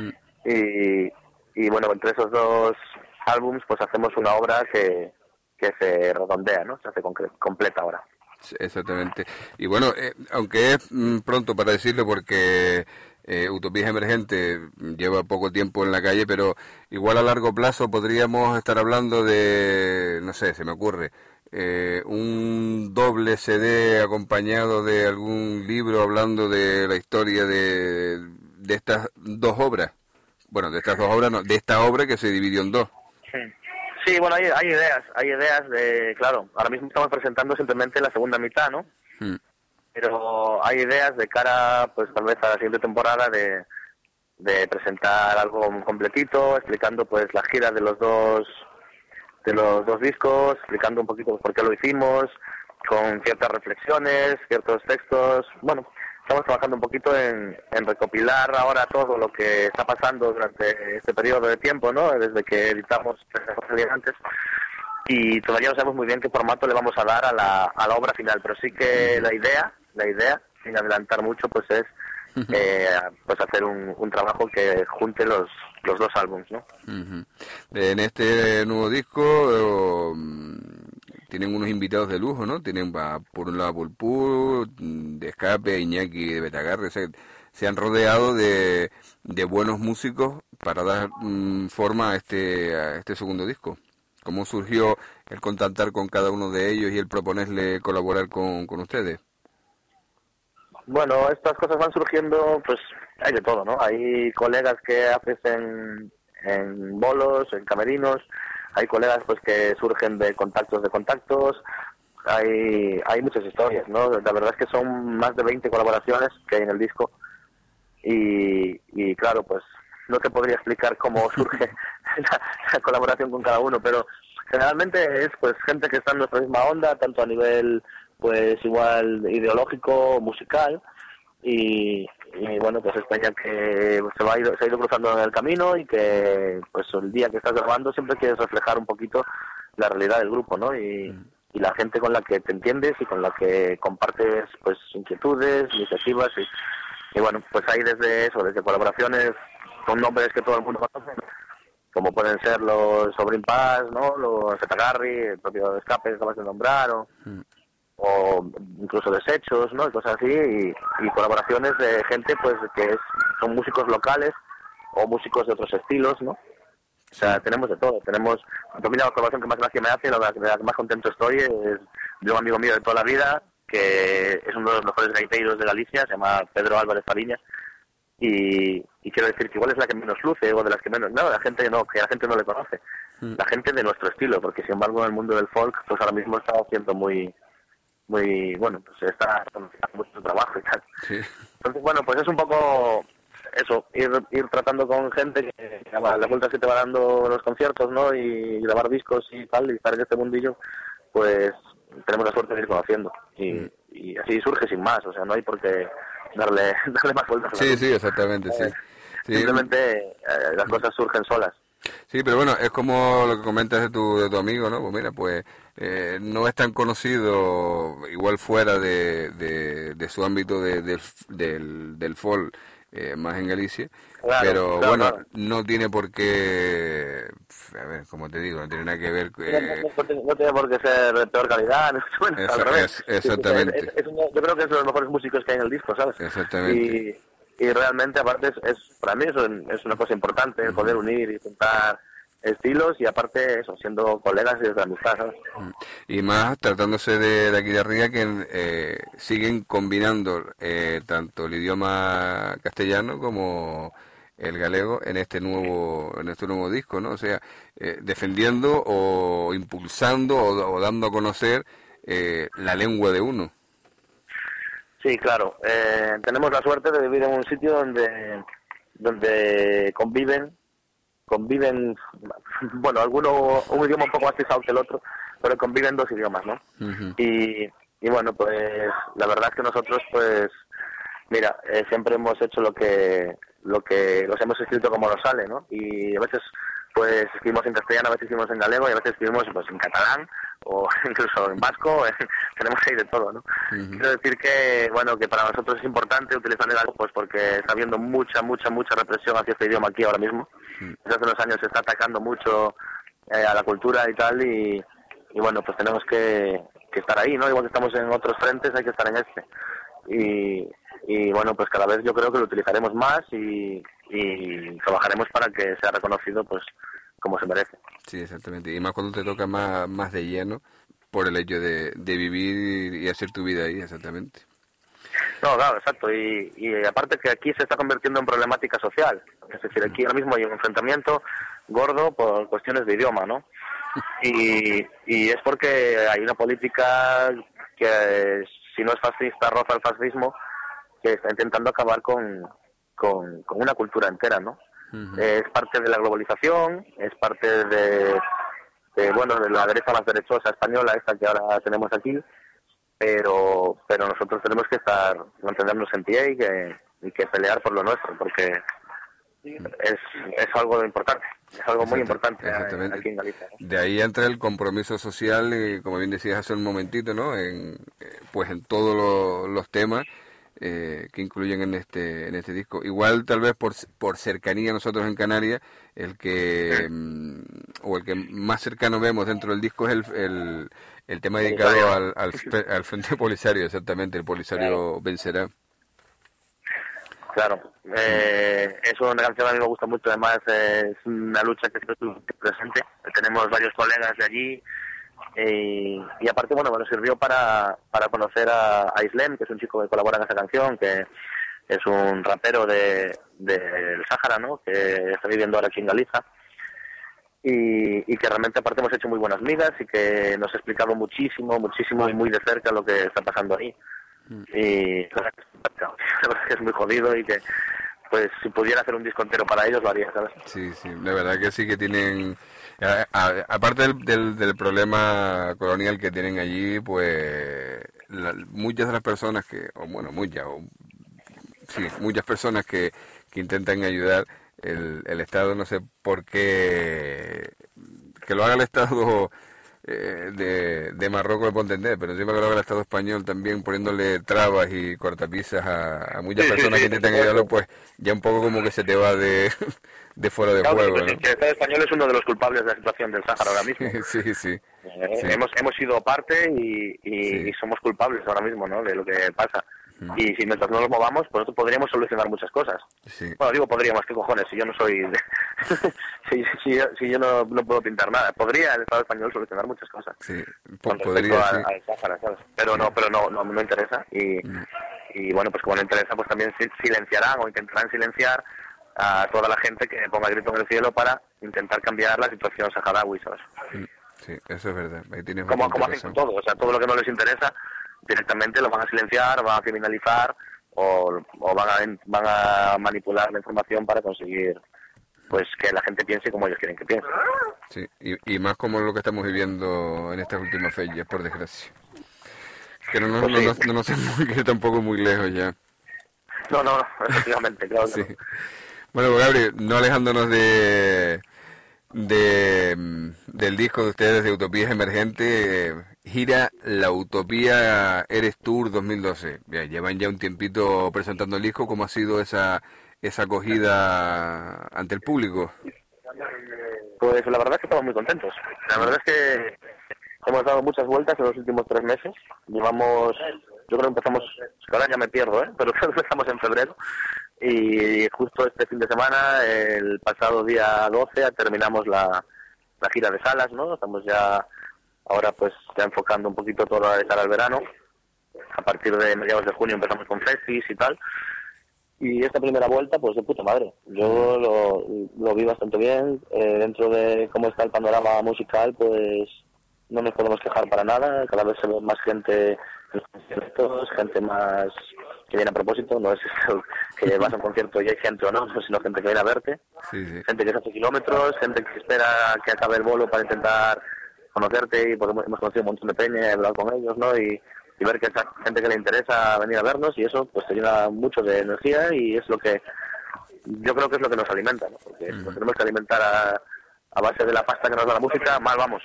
Y bueno, entre esos dos álbums pues hacemos una obra que se redondea, ¿no? Se hace completa ahora. Sí, exactamente. Y bueno, aunque es pronto para decirlo porque Utopías Emergentes lleva poco tiempo en la calle, pero igual a largo plazo podríamos estar hablando de, no sé, se me ocurre, un doble CD acompañado de algún libro hablando de la historia de estas dos obras. Bueno, de estas dos obras, no, de esta obra que se dividió en dos. Sí, bueno, hay ideas de, claro, ahora mismo estamos presentando simplemente la segunda mitad, ¿no? Pero hay ideas de cara, pues tal vez a la siguiente temporada de presentar algo completito, explicando pues la gira de los dos discos, explicando un poquito por qué lo hicimos, con ciertas reflexiones, ciertos textos. Bueno, estamos trabajando un poquito en recopilar ahora todo lo que está pasando durante este periodo de tiempo, ¿no? Desde que editamos antes, y todavía no sabemos muy bien qué formato le vamos a dar a la obra final, pero sí que la idea, sin adelantar mucho, pues es pues hacer un trabajo que junte los dos álbumes, ¿no? En este nuevo disco tienen unos invitados de lujo, ¿no? Tienen por un lado Pulpú, de Escape, Iñaki de Betagarre. Se han rodeado de buenos músicos para dar forma a este segundo disco. ¿Cómo surgió el contactar con cada uno de ellos y el proponerle colaborar con ustedes? Bueno, estas cosas van surgiendo, pues hay de todo, ¿no? Hay colegas que haces en bolos, en camerinos, hay colegas pues que surgen de contactos, hay muchas historias, ¿no? La verdad es que son más de 20 colaboraciones que hay en el disco, y claro, pues no te podría explicar cómo surge la colaboración con cada uno, pero generalmente es pues gente que está en nuestra misma onda, tanto a nivel pues igual ideológico, musical, y bueno, pues España que se ha ido cruzando en el camino, y que pues el día que estás grabando siempre quieres reflejar un poquito la realidad del grupo, ¿no? Y la gente con la que te entiendes y con la que compartes pues inquietudes, iniciativas, y bueno, pues hay desde colaboraciones con nombres que todo el mundo conoce, como pueden ser los Sobrin Paz, ¿no? Los Betagarri, el propio Escape que acabas de nombrar, o incluso Desechos, ¿no? Y cosas así, y colaboraciones de gente pues que son músicos locales o músicos de otros estilos, ¿no? O sea, tenemos de todo. Tenemos, a mí la colaboración que más gracia me hace, la que más contento estoy, es de un amigo mío de toda la vida, que es uno de los mejores gaiteros de Galicia, se llama Pedro Álvarez Fariñas, y quiero decir que igual es la que menos luce, o de las que menos, no, la gente no, que la gente no le conoce, la gente de nuestro estilo, porque sin embargo en el mundo del folk, pues ahora mismo está haciendo muy bueno, pues está haciendo mucho trabajo y tal. Sí. Entonces, bueno, pues es un poco eso, ir tratando con gente que a las vueltas que te va dando los conciertos, ¿no? Y grabar discos y tal, y estar en este mundillo, pues tenemos la suerte de ir conociendo. Y así surge sin más, o sea, no hay por qué darle más vueltas. Sí, exactamente, sí. Sí. Simplemente las cosas surgen solas. Sí, pero bueno, es como lo que comentas de tu amigo, ¿no? Pues mira, pues no es tan conocido, igual fuera de su ámbito del folk, más en Galicia, Claro, pero claro, bueno, claro. no tiene por qué, a ver, como te digo, no tiene nada que ver... No tiene por qué ser de peor calidad, ¿no? Bueno, al revés. Exactamente. Yo creo que es uno de los mejores músicos que hay en el disco, ¿sabes? Exactamente. Y realmente, aparte, para mí eso es una cosa importante, el poder unir y juntar estilos, y aparte eso, siendo colegas y desde amistad, ¿sabes? Y más tratándose de aquí de arriba, que siguen combinando tanto el idioma castellano como el galego en este nuevo disco, ¿no? O sea, defendiendo o impulsando o dando a conocer la lengua de uno. Sí, claro. Tenemos la suerte de vivir en un sitio donde conviven, bueno, un idioma un poco más pesado que el otro, pero conviven dos idiomas, ¿no? Uh-huh. Y bueno, pues la verdad es que nosotros, pues, mira, siempre hemos hecho lo que los hemos escrito como nos sale, ¿no? Y a veces pues escribimos en castellano, a veces escribimos en galego y a veces escribimos pues en catalán o incluso en vasco. Tenemos ahí de todo, ¿no? Uh-huh. Quiero decir que, bueno, que para nosotros es importante utilizar el galego, pues porque está habiendo mucha represión hacia este idioma aquí ahora mismo. Uh-huh. Desde hace unos años se está atacando mucho a la cultura y tal, y bueno, pues tenemos que estar ahí, ¿no? Igual que estamos en otros frentes, hay que estar en este. Y bueno, pues cada vez yo creo que lo utilizaremos más y trabajaremos para que sea reconocido pues como se merece. Sí, exactamente. Y más cuando te toca más de lleno por el hecho de vivir y hacer tu vida ahí, exactamente. No, claro, exacto. Y aparte que aquí se está convirtiendo en problemática social. Es decir, aquí ahora mismo hay un enfrentamiento gordo por cuestiones de idioma, ¿no? Y es porque hay una política que, si no es fascista, roza el fascismo, que está intentando acabar con una cultura entera, ¿no? Uh-huh. Es parte de la globalización, es parte de la derecha más derechosa española esta que ahora tenemos aquí, pero nosotros tenemos que mantenernos en pie y que pelear por lo nuestro, porque es algo importante, es algo muy importante aquí en Galicia, ¿no? De ahí entra el compromiso social, como bien decías hace un momentito, ¿no? Pues en todos los temas que incluyen en este disco. Igual tal vez por cercanía nosotros en Canarias, el que más cercano vemos dentro del disco es el tema dedicado al Frente Polisario, exactamente, el Polisario claro. Vencerá. Claro, es una canción que a mí me gusta mucho, además es una lucha que estoy presente, tenemos varios colegas de allí. Y aparte, bueno, me sirvió para conocer a Islem, que es un chico que colabora en esta canción, que es un rapero del Sáhara, ¿no? Que está viviendo ahora aquí en Galicia. Y que realmente aparte hemos hecho muy buenas migas y que nos ha explicado muchísimo y muy de cerca lo que está pasando ahí. Y la verdad es que es muy jodido y que, pues, si pudiera hacer un disco entero para ellos lo haría, ¿sabes? Sí, la verdad que sí que tienen... Aparte del problema colonial que tienen allí, pues muchas de las personas muchas personas que intentan ayudar, el Estado, no sé por qué, que lo haga el Estado de Marruecos lo puedo entender, pero encima que lo haga el Estado español también poniéndole trabas y cortapisas a muchas personas que intentan ayudarlo, pues ya un poco como que se te va de fuera de juego, ¿no? El Estado español es uno de los culpables de la situación del Sáhara ahora mismo. Sí. Hemos sido parte y somos culpables ahora mismo, ¿no? De lo que pasa. Y si mientras no nos movamos, pues nosotros podríamos solucionar muchas cosas. Sí. Bueno, digo podríamos, ¿qué cojones? Si yo no soy... si yo no puedo pintar nada. Podría el Estado español solucionar muchas cosas. Sí, podría, sí. Al Sáhara, ¿sabes? Pero no interesa. Y bueno, pues como no interesa, pues también silenciarán o intentarán silenciar a toda la gente que ponga grito en el cielo para intentar cambiar la situación saharaui, ¿sabes? Sí, eso es verdad. Ahí tienes como hacen con todo, o sea, todo lo que no les interesa directamente lo van a silenciar, van a criminalizar o van a manipular la información para conseguir pues que la gente piense como ellos quieren que piense. Sí, y más como lo que estamos viviendo en estas últimas fechas, por desgracia. Que no nos hemos ido tampoco muy lejos ya. No, efectivamente, claro. Sí. No. Bueno, pues, Gabriel, no alejándonos del disco de ustedes de Utopías Emergentes, gira La Utopía Eres Tour 2012. Bien, llevan ya un tiempito presentando el disco. ¿Cómo ha sido esa acogida ante el público? Pues la verdad es que estamos muy contentos. La verdad es que hemos dado muchas vueltas en los últimos 3 meses. Llevamos, yo creo que empezamos, ahora ya me pierdo, pero creo que empezamos en febrero. Y justo este fin de semana, el pasado día 12, terminamos la gira de salas, ¿no? Estamos ya ahora pues ya enfocando un poquito todo de cara al verano. A partir de mediados de junio empezamos con festis y tal. Y esta primera vuelta, pues de puta madre. Yo lo vi bastante bien. Dentro de cómo está el panorama musical, pues no nos podemos quejar para nada. Cada vez se ve más gente en los conciertos, gente más que viene a propósito. No es eso que vas a un concierto y hay gente o no, sino gente que viene a verte. Sí, sí. Gente que se hace kilómetros, gente que espera que acabe el bolo para intentar conocerte. Y porque hemos conocido un montón de peña y hablar con ellos, ¿no? Y ver que esa gente que le interesa venir a vernos, y eso pues te llena mucho de energía, y es lo que yo creo que es lo que nos alimenta, ¿no? Porque nos tenemos que alimentar a base de la pasta que nos da la música, mal vamos,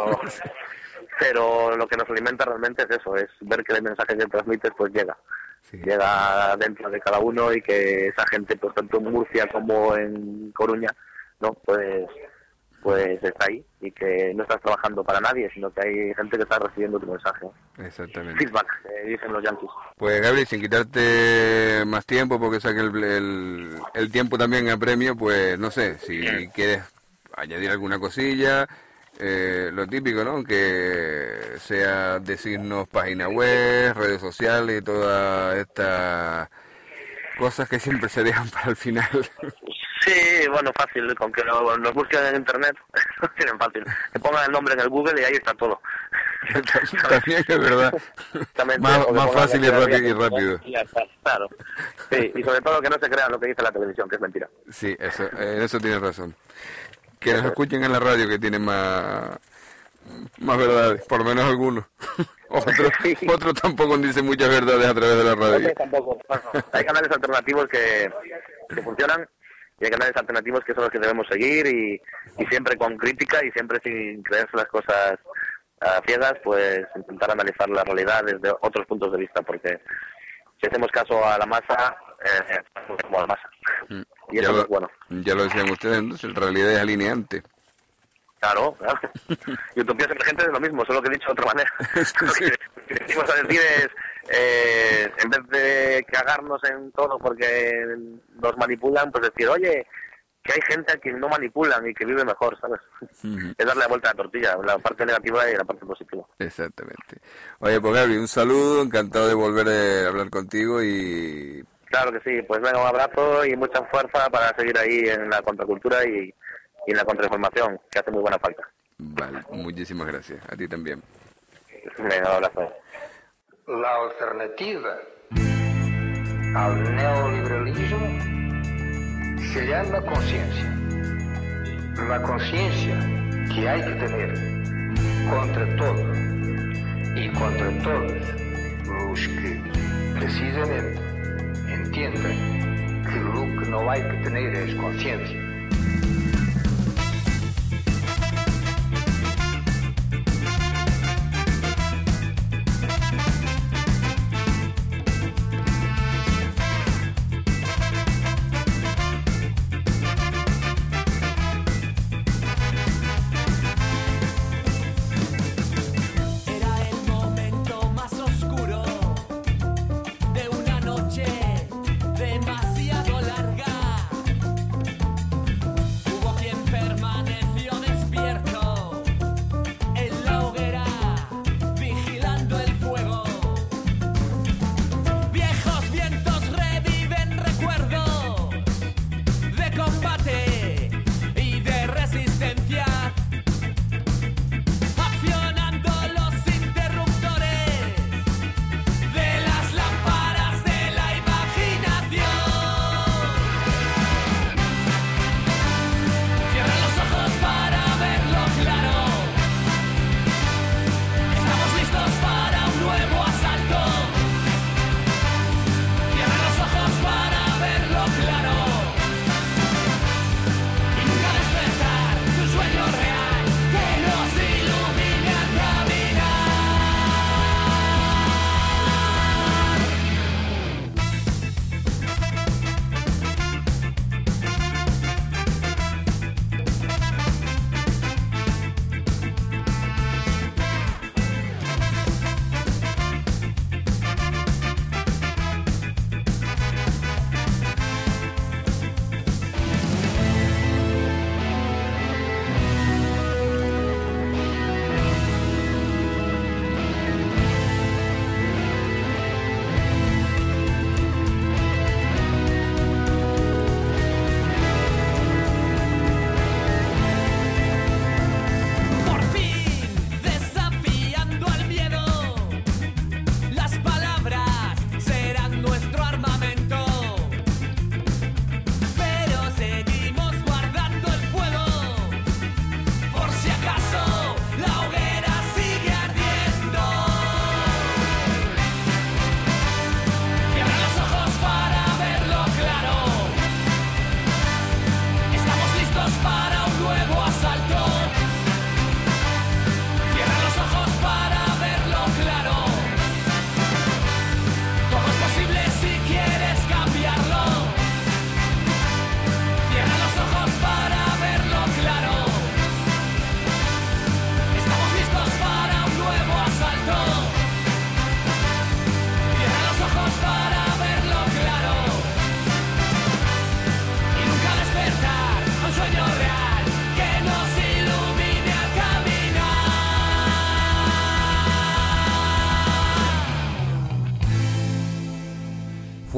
pero lo que nos alimenta realmente es eso, es ver que el mensaje que transmites pues llega dentro de cada uno, y que esa gente, pues tanto en Murcia como en Coruña, ¿no? Pues está ahí, y que no estás trabajando para nadie, sino que hay gente que está recibiendo tu mensaje. Exactamente. Feedback, dicen los yankees. Pues Gabriel, sin quitarte más tiempo, porque sé que el tiempo también apremio, pues no sé, si quieres añadir alguna cosilla, lo típico, ¿no? Que sea decirnos página web, redes sociales y todas estas cosas que siempre se dejan para el final. Sí, bueno, fácil, con que nos busquen en internet, lo tienen fácil. Que pongan el nombre en el Google y ahí está todo. También es verdad. Más fácil y rápido. Ya está, claro. Sí, y sobre todo que no se crean lo que dice la televisión, que es mentira. Sí, eso tienes razón. Que nos escuchen en la radio, que tienen más verdades, por lo menos algunos. Otros tampoco dicen muchas verdades a través de la radio. Otros tampoco. Bueno, hay canales alternativos que funcionan, y hay canales alternativos que son los que debemos seguir, y siempre con crítica y siempre sin creerse las cosas ciegas, pues intentar analizar la realidad desde otros puntos de vista, porque si hacemos caso a la masa, como a la masa. Y eso es bueno. Ya lo decían ustedes, entonces, la realidad es alineante. Claro. Y Utopías Emergentes es lo mismo, solo que he dicho de otra manera. Lo que decimos a decir es, en vez de cagarnos en todo porque nos manipulan, pues decir, oye, que hay gente a quien no manipulan y que vive mejor, ¿sabes? Es darle la vuelta a la tortilla, la parte negativa y la parte positiva. Exactamente. Oye, pues Gaby, un saludo, encantado de volver a hablar contigo y... Claro que sí, pues venga, un abrazo y mucha fuerza para seguir ahí en la contracultura y en la contrainformación, que hace muy buena falta. Vale, muchísimas gracias. A ti también. Venga, un abrazo. La alternativa al neoliberalismo se llama conciencia. La conciencia que hay que tener contra todo y contra todos los que precisamente entiendan que lo que no hay que tener es conciencia. Demasiado larga.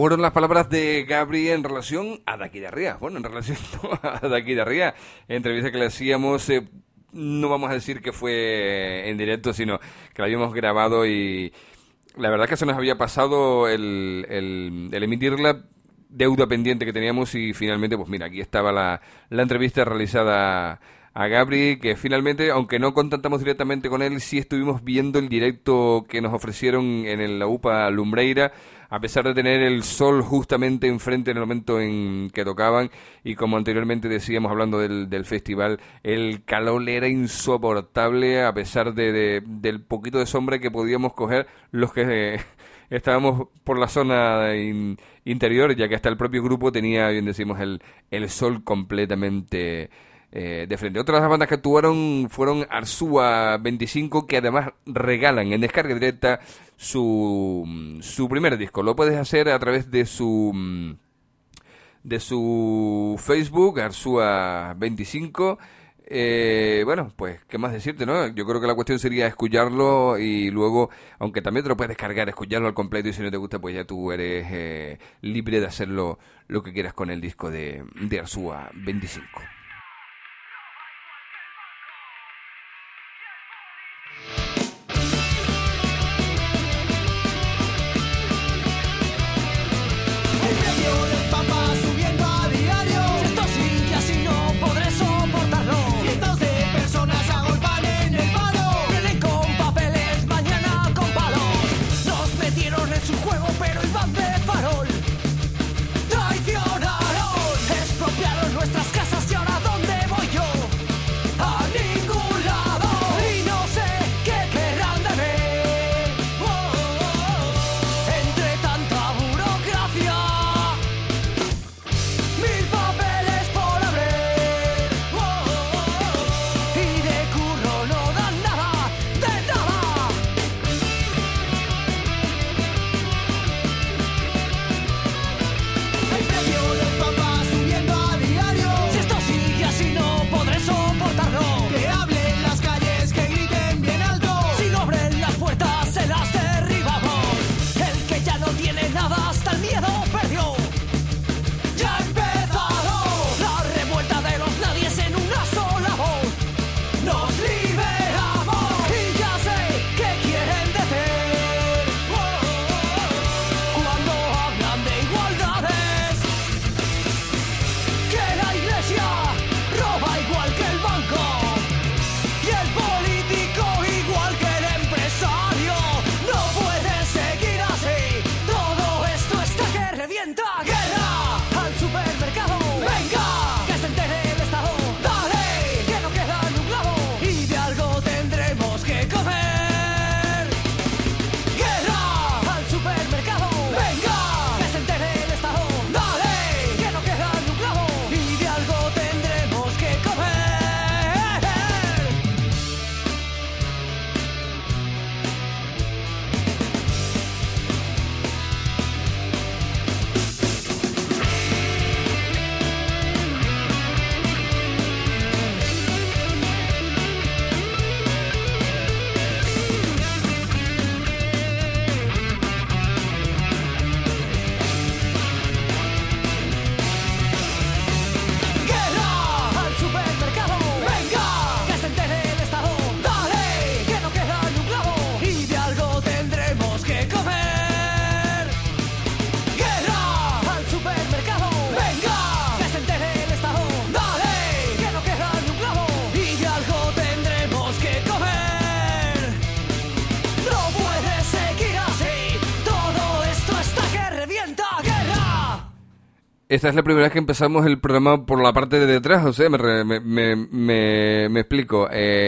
Fueron las palabras de Gabri en relación a Daqui de Ría. Bueno, en relación a Daqui de Ría, entrevista que le hacíamos, no vamos a decir que fue en directo, sino que la habíamos grabado y la verdad que se nos había pasado el emitirla, deuda pendiente que teníamos, y finalmente, pues mira, aquí estaba la entrevista realizada a Gabri, que finalmente, aunque no contactamos directamente con él, sí estuvimos viendo el directo que nos ofrecieron en la UPA Lumbreira, a pesar de tener el sol justamente enfrente en el momento en que tocaban, y como anteriormente decíamos hablando del festival, el calor era insoportable, a pesar del poquito de sombra que podíamos coger los que estábamos por la zona interior, ya que hasta el propio grupo tenía, bien decimos, el sol completamente de frente. Otras bandas que actuaron fueron Arzúa 25, que además regalan en descarga directa su primer disco. Lo puedes hacer a través de su Facebook, Arzúa 25. Bueno, pues, ¿qué más decirte, no? Yo creo que la cuestión sería escucharlo y luego, aunque también te lo puedes descargar, escucharlo al completo, y si no te gusta, pues ya tú eres libre de hacerlo lo que quieras con el disco de Arzúa 25. Nuestras casas, y ahora ¿dónde voy yo? A ningún lado. Y no sé qué querrán de mí. Entre tanta burocracia, mil papeles por abrir, y de curro no dan nada, de nada. El precio del pan va subiendo a diario. Si esto sigue así no podré soportarlo. Que hablen las calles, que griten bien alto. Si no abren las puertas se las derribamos. El que ya no tiene nada, hasta el miedo perdió. Ya ha empezado la revuelta de los nadies en una sola voz. Nos liberamos y ya sé qué quieren decir cuando hablan de igualdades. Que la iglesia roba igual que el banco, y el político igual que el empresario. No puede seguir así, todo esto está que revienta. Guerra al supermercado, venga, que se entere el Estado. Dale, que no queda ni un clavo, y de algo tendremos que comer. Guerra al supermercado, venga, que se entere el Estado. Dale, que no queda ni un clavo, y de algo tendremos que comer. Guerra al supermercado, venga, que se entere el Estado. Dale, que no queda ni un clavo, y de algo tendremos que comer. Guerra al supermercado, venga, que se entere el Estado. Dale, que no queda ni un clavo, y de algo tendremos que comer. No puede seguir así, todo esto está que revienta. Guerra. Esta es la primera vez que empezamos el programa por la parte de detrás, o sea, me explico.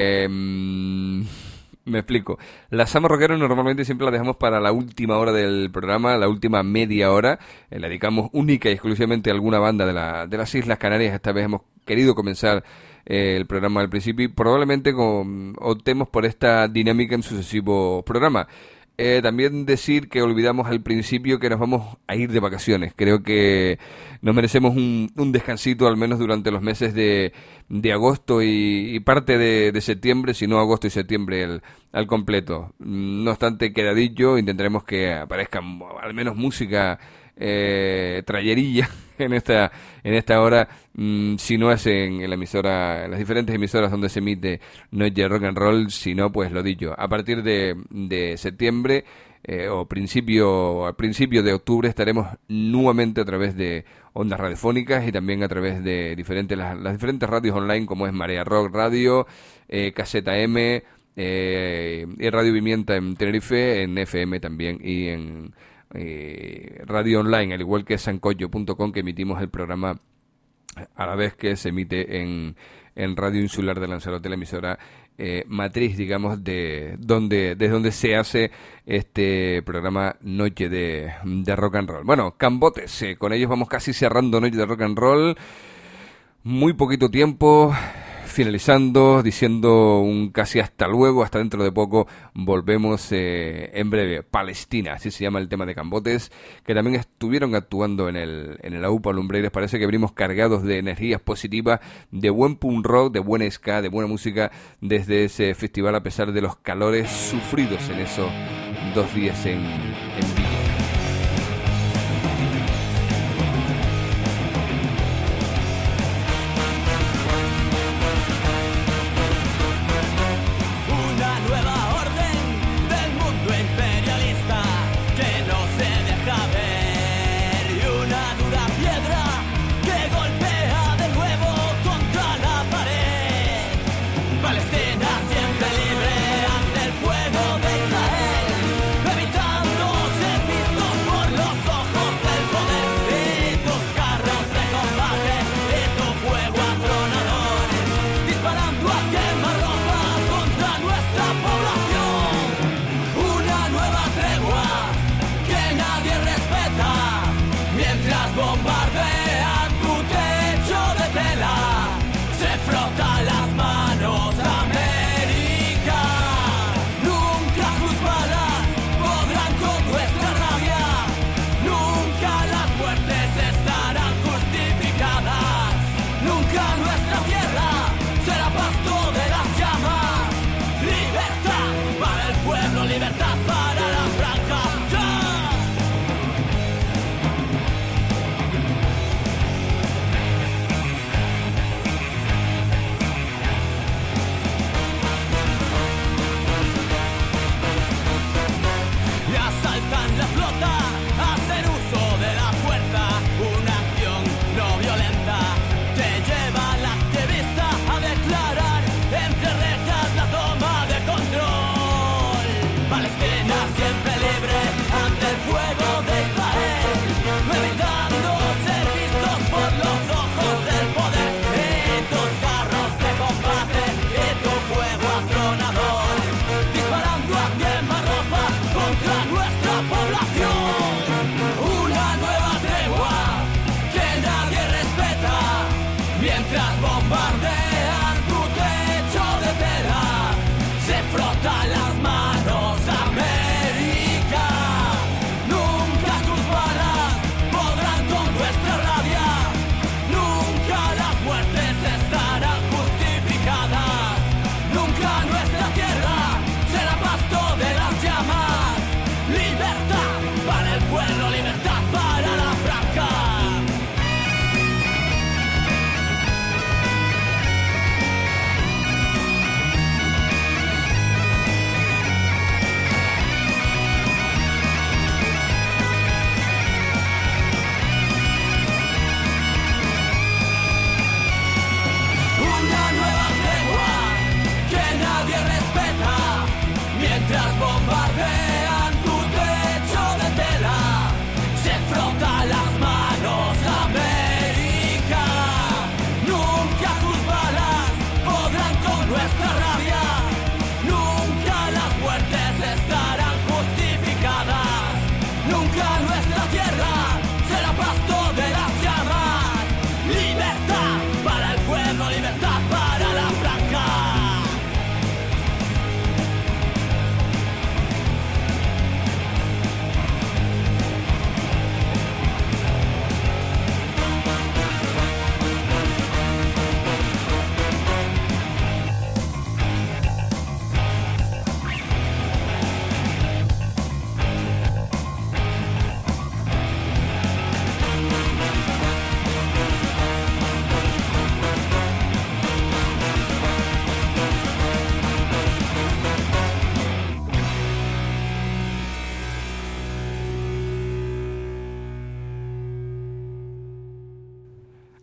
Me explico. La Sama Rockero normalmente siempre la dejamos para la última hora del programa, la última media hora. La dedicamos única y exclusivamente a alguna banda de las Islas Canarias. Esta vez hemos querido comenzar el programa al principio y probablemente optemos por esta dinámica en sucesivos programas. También decir que olvidamos al principio que nos vamos a ir de vacaciones. Creo que nos merecemos un descansito, al menos durante los meses de agosto y parte de septiembre, si no agosto y septiembre al completo. No obstante, quedadillo, intentaremos que aparezca al menos música trayerilla en esta hora, si no es en la emisora, en las diferentes emisoras donde se emite Noche de Rock and Roll, si no, pues lo dicho, a partir de septiembre o al principio de octubre estaremos nuevamente a través de ondas radiofónicas y también a través de las diferentes radios online, como es Marea Rock Radio, Caseta M, y Radio Pimienta en Tenerife, en FM también, y en radio online, al igual que sancoyo.com, que emitimos el programa a la vez que se emite en Radio Insular de Lanzarote, la emisora matriz, digamos, desde donde se hace este programa Noche de Rock and Roll. Bueno, Cambotes, con ellos vamos casi cerrando Noche de Rock and Roll, muy poquito tiempo, finalizando, diciendo un casi hasta luego, hasta dentro de poco. Volvemos en breve. Palestina, así se llama el tema de Cambotes, que también estuvieron actuando en el AUPA Lumbreras. Parece que venimos cargados de energías positivas, de buen punk rock, de buen ska, de buena música desde ese festival, a pesar de los calores sufridos en esos 2 días en Villa. Palestina siempre libre ante el fuego de Israel, evitando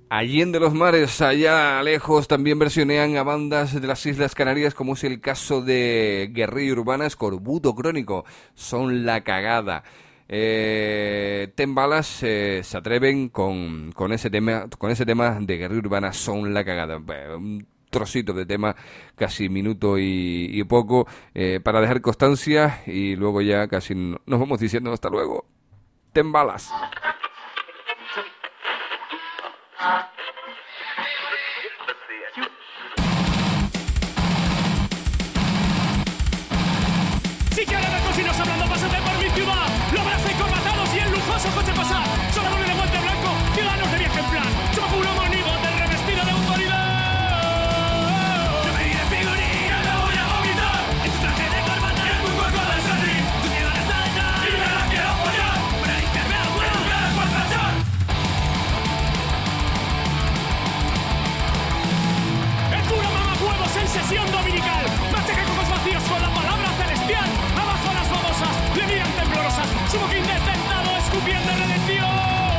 Allende los mares, allá lejos, también versionean a bandas de las Islas Canarias, como es el caso de Guerrilla Urbana, Escorbuto Crónico, Son la Cagada. Tembalas se atreven con ese tema de Guerrilla Urbana, Son la Cagada. Un trocito de tema, casi minuto y poco, para dejar constancia, y luego ya casi nos vamos diciendo hasta luego. Tembalas. Si quieres ver cocinos hablando, pásate por mi ciudad. Los brazos encorbatados y el lujoso coche pasar. Soladores de guante blanco, ciudadanos de viaje en plan. Somos unos monigotes revestidos de autoridad. Yo me diré figurín, te voy a vomitar. En tu traje de corbata, en tu cuerpo de sardín. Tu ciudad está detrás y me la quiero apoyar. Para limpiarme la hueá, en lugar de cuartachar. El cura mama huevos en sesión dominical. Machaca cocos vacíos con la palabra celestial. Abajo las babosas, le miran temblorosas. Su boquín detentado escupiendo redención.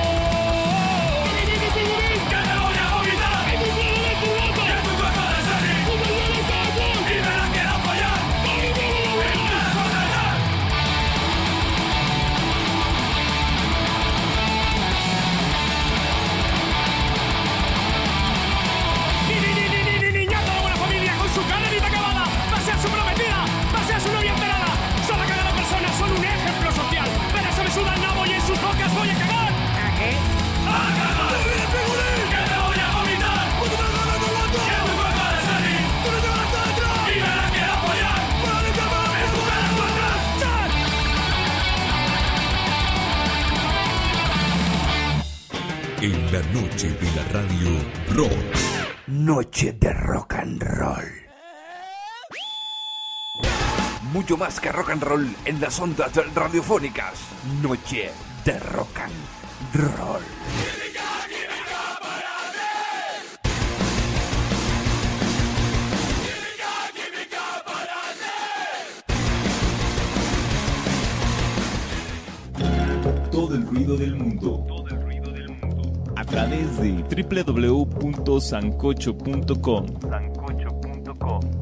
¡Que te voy a vomitar! ¡En tu cuerpo de tu ¡En tu cuerpo de salir! ¡Y me la quiero apoyar! ¡En lugar de cuartachar! Niñata de buena familia con su cadenita acabada. Va a ser su prometida, va a ser su novia enterada. Son la cagada personas, son un ejemplo social. Pero se me suda el nabo y en sus bocas voy a cagar. ¿A qué? ¡A cagar! ¡Que te voy a vomitar! ¡Que tu cuerpo de salir! ¡Y me la quiero apoyar! ¡En lugar de cuartachar! En la noche de la radio rock. Noche de rock and roll. Mucho más que rock and roll en las ondas radiofónicas. Noche de rock and roll. Todo el ruido del mundo. A través de www.sancocho.com. Sancocho.com.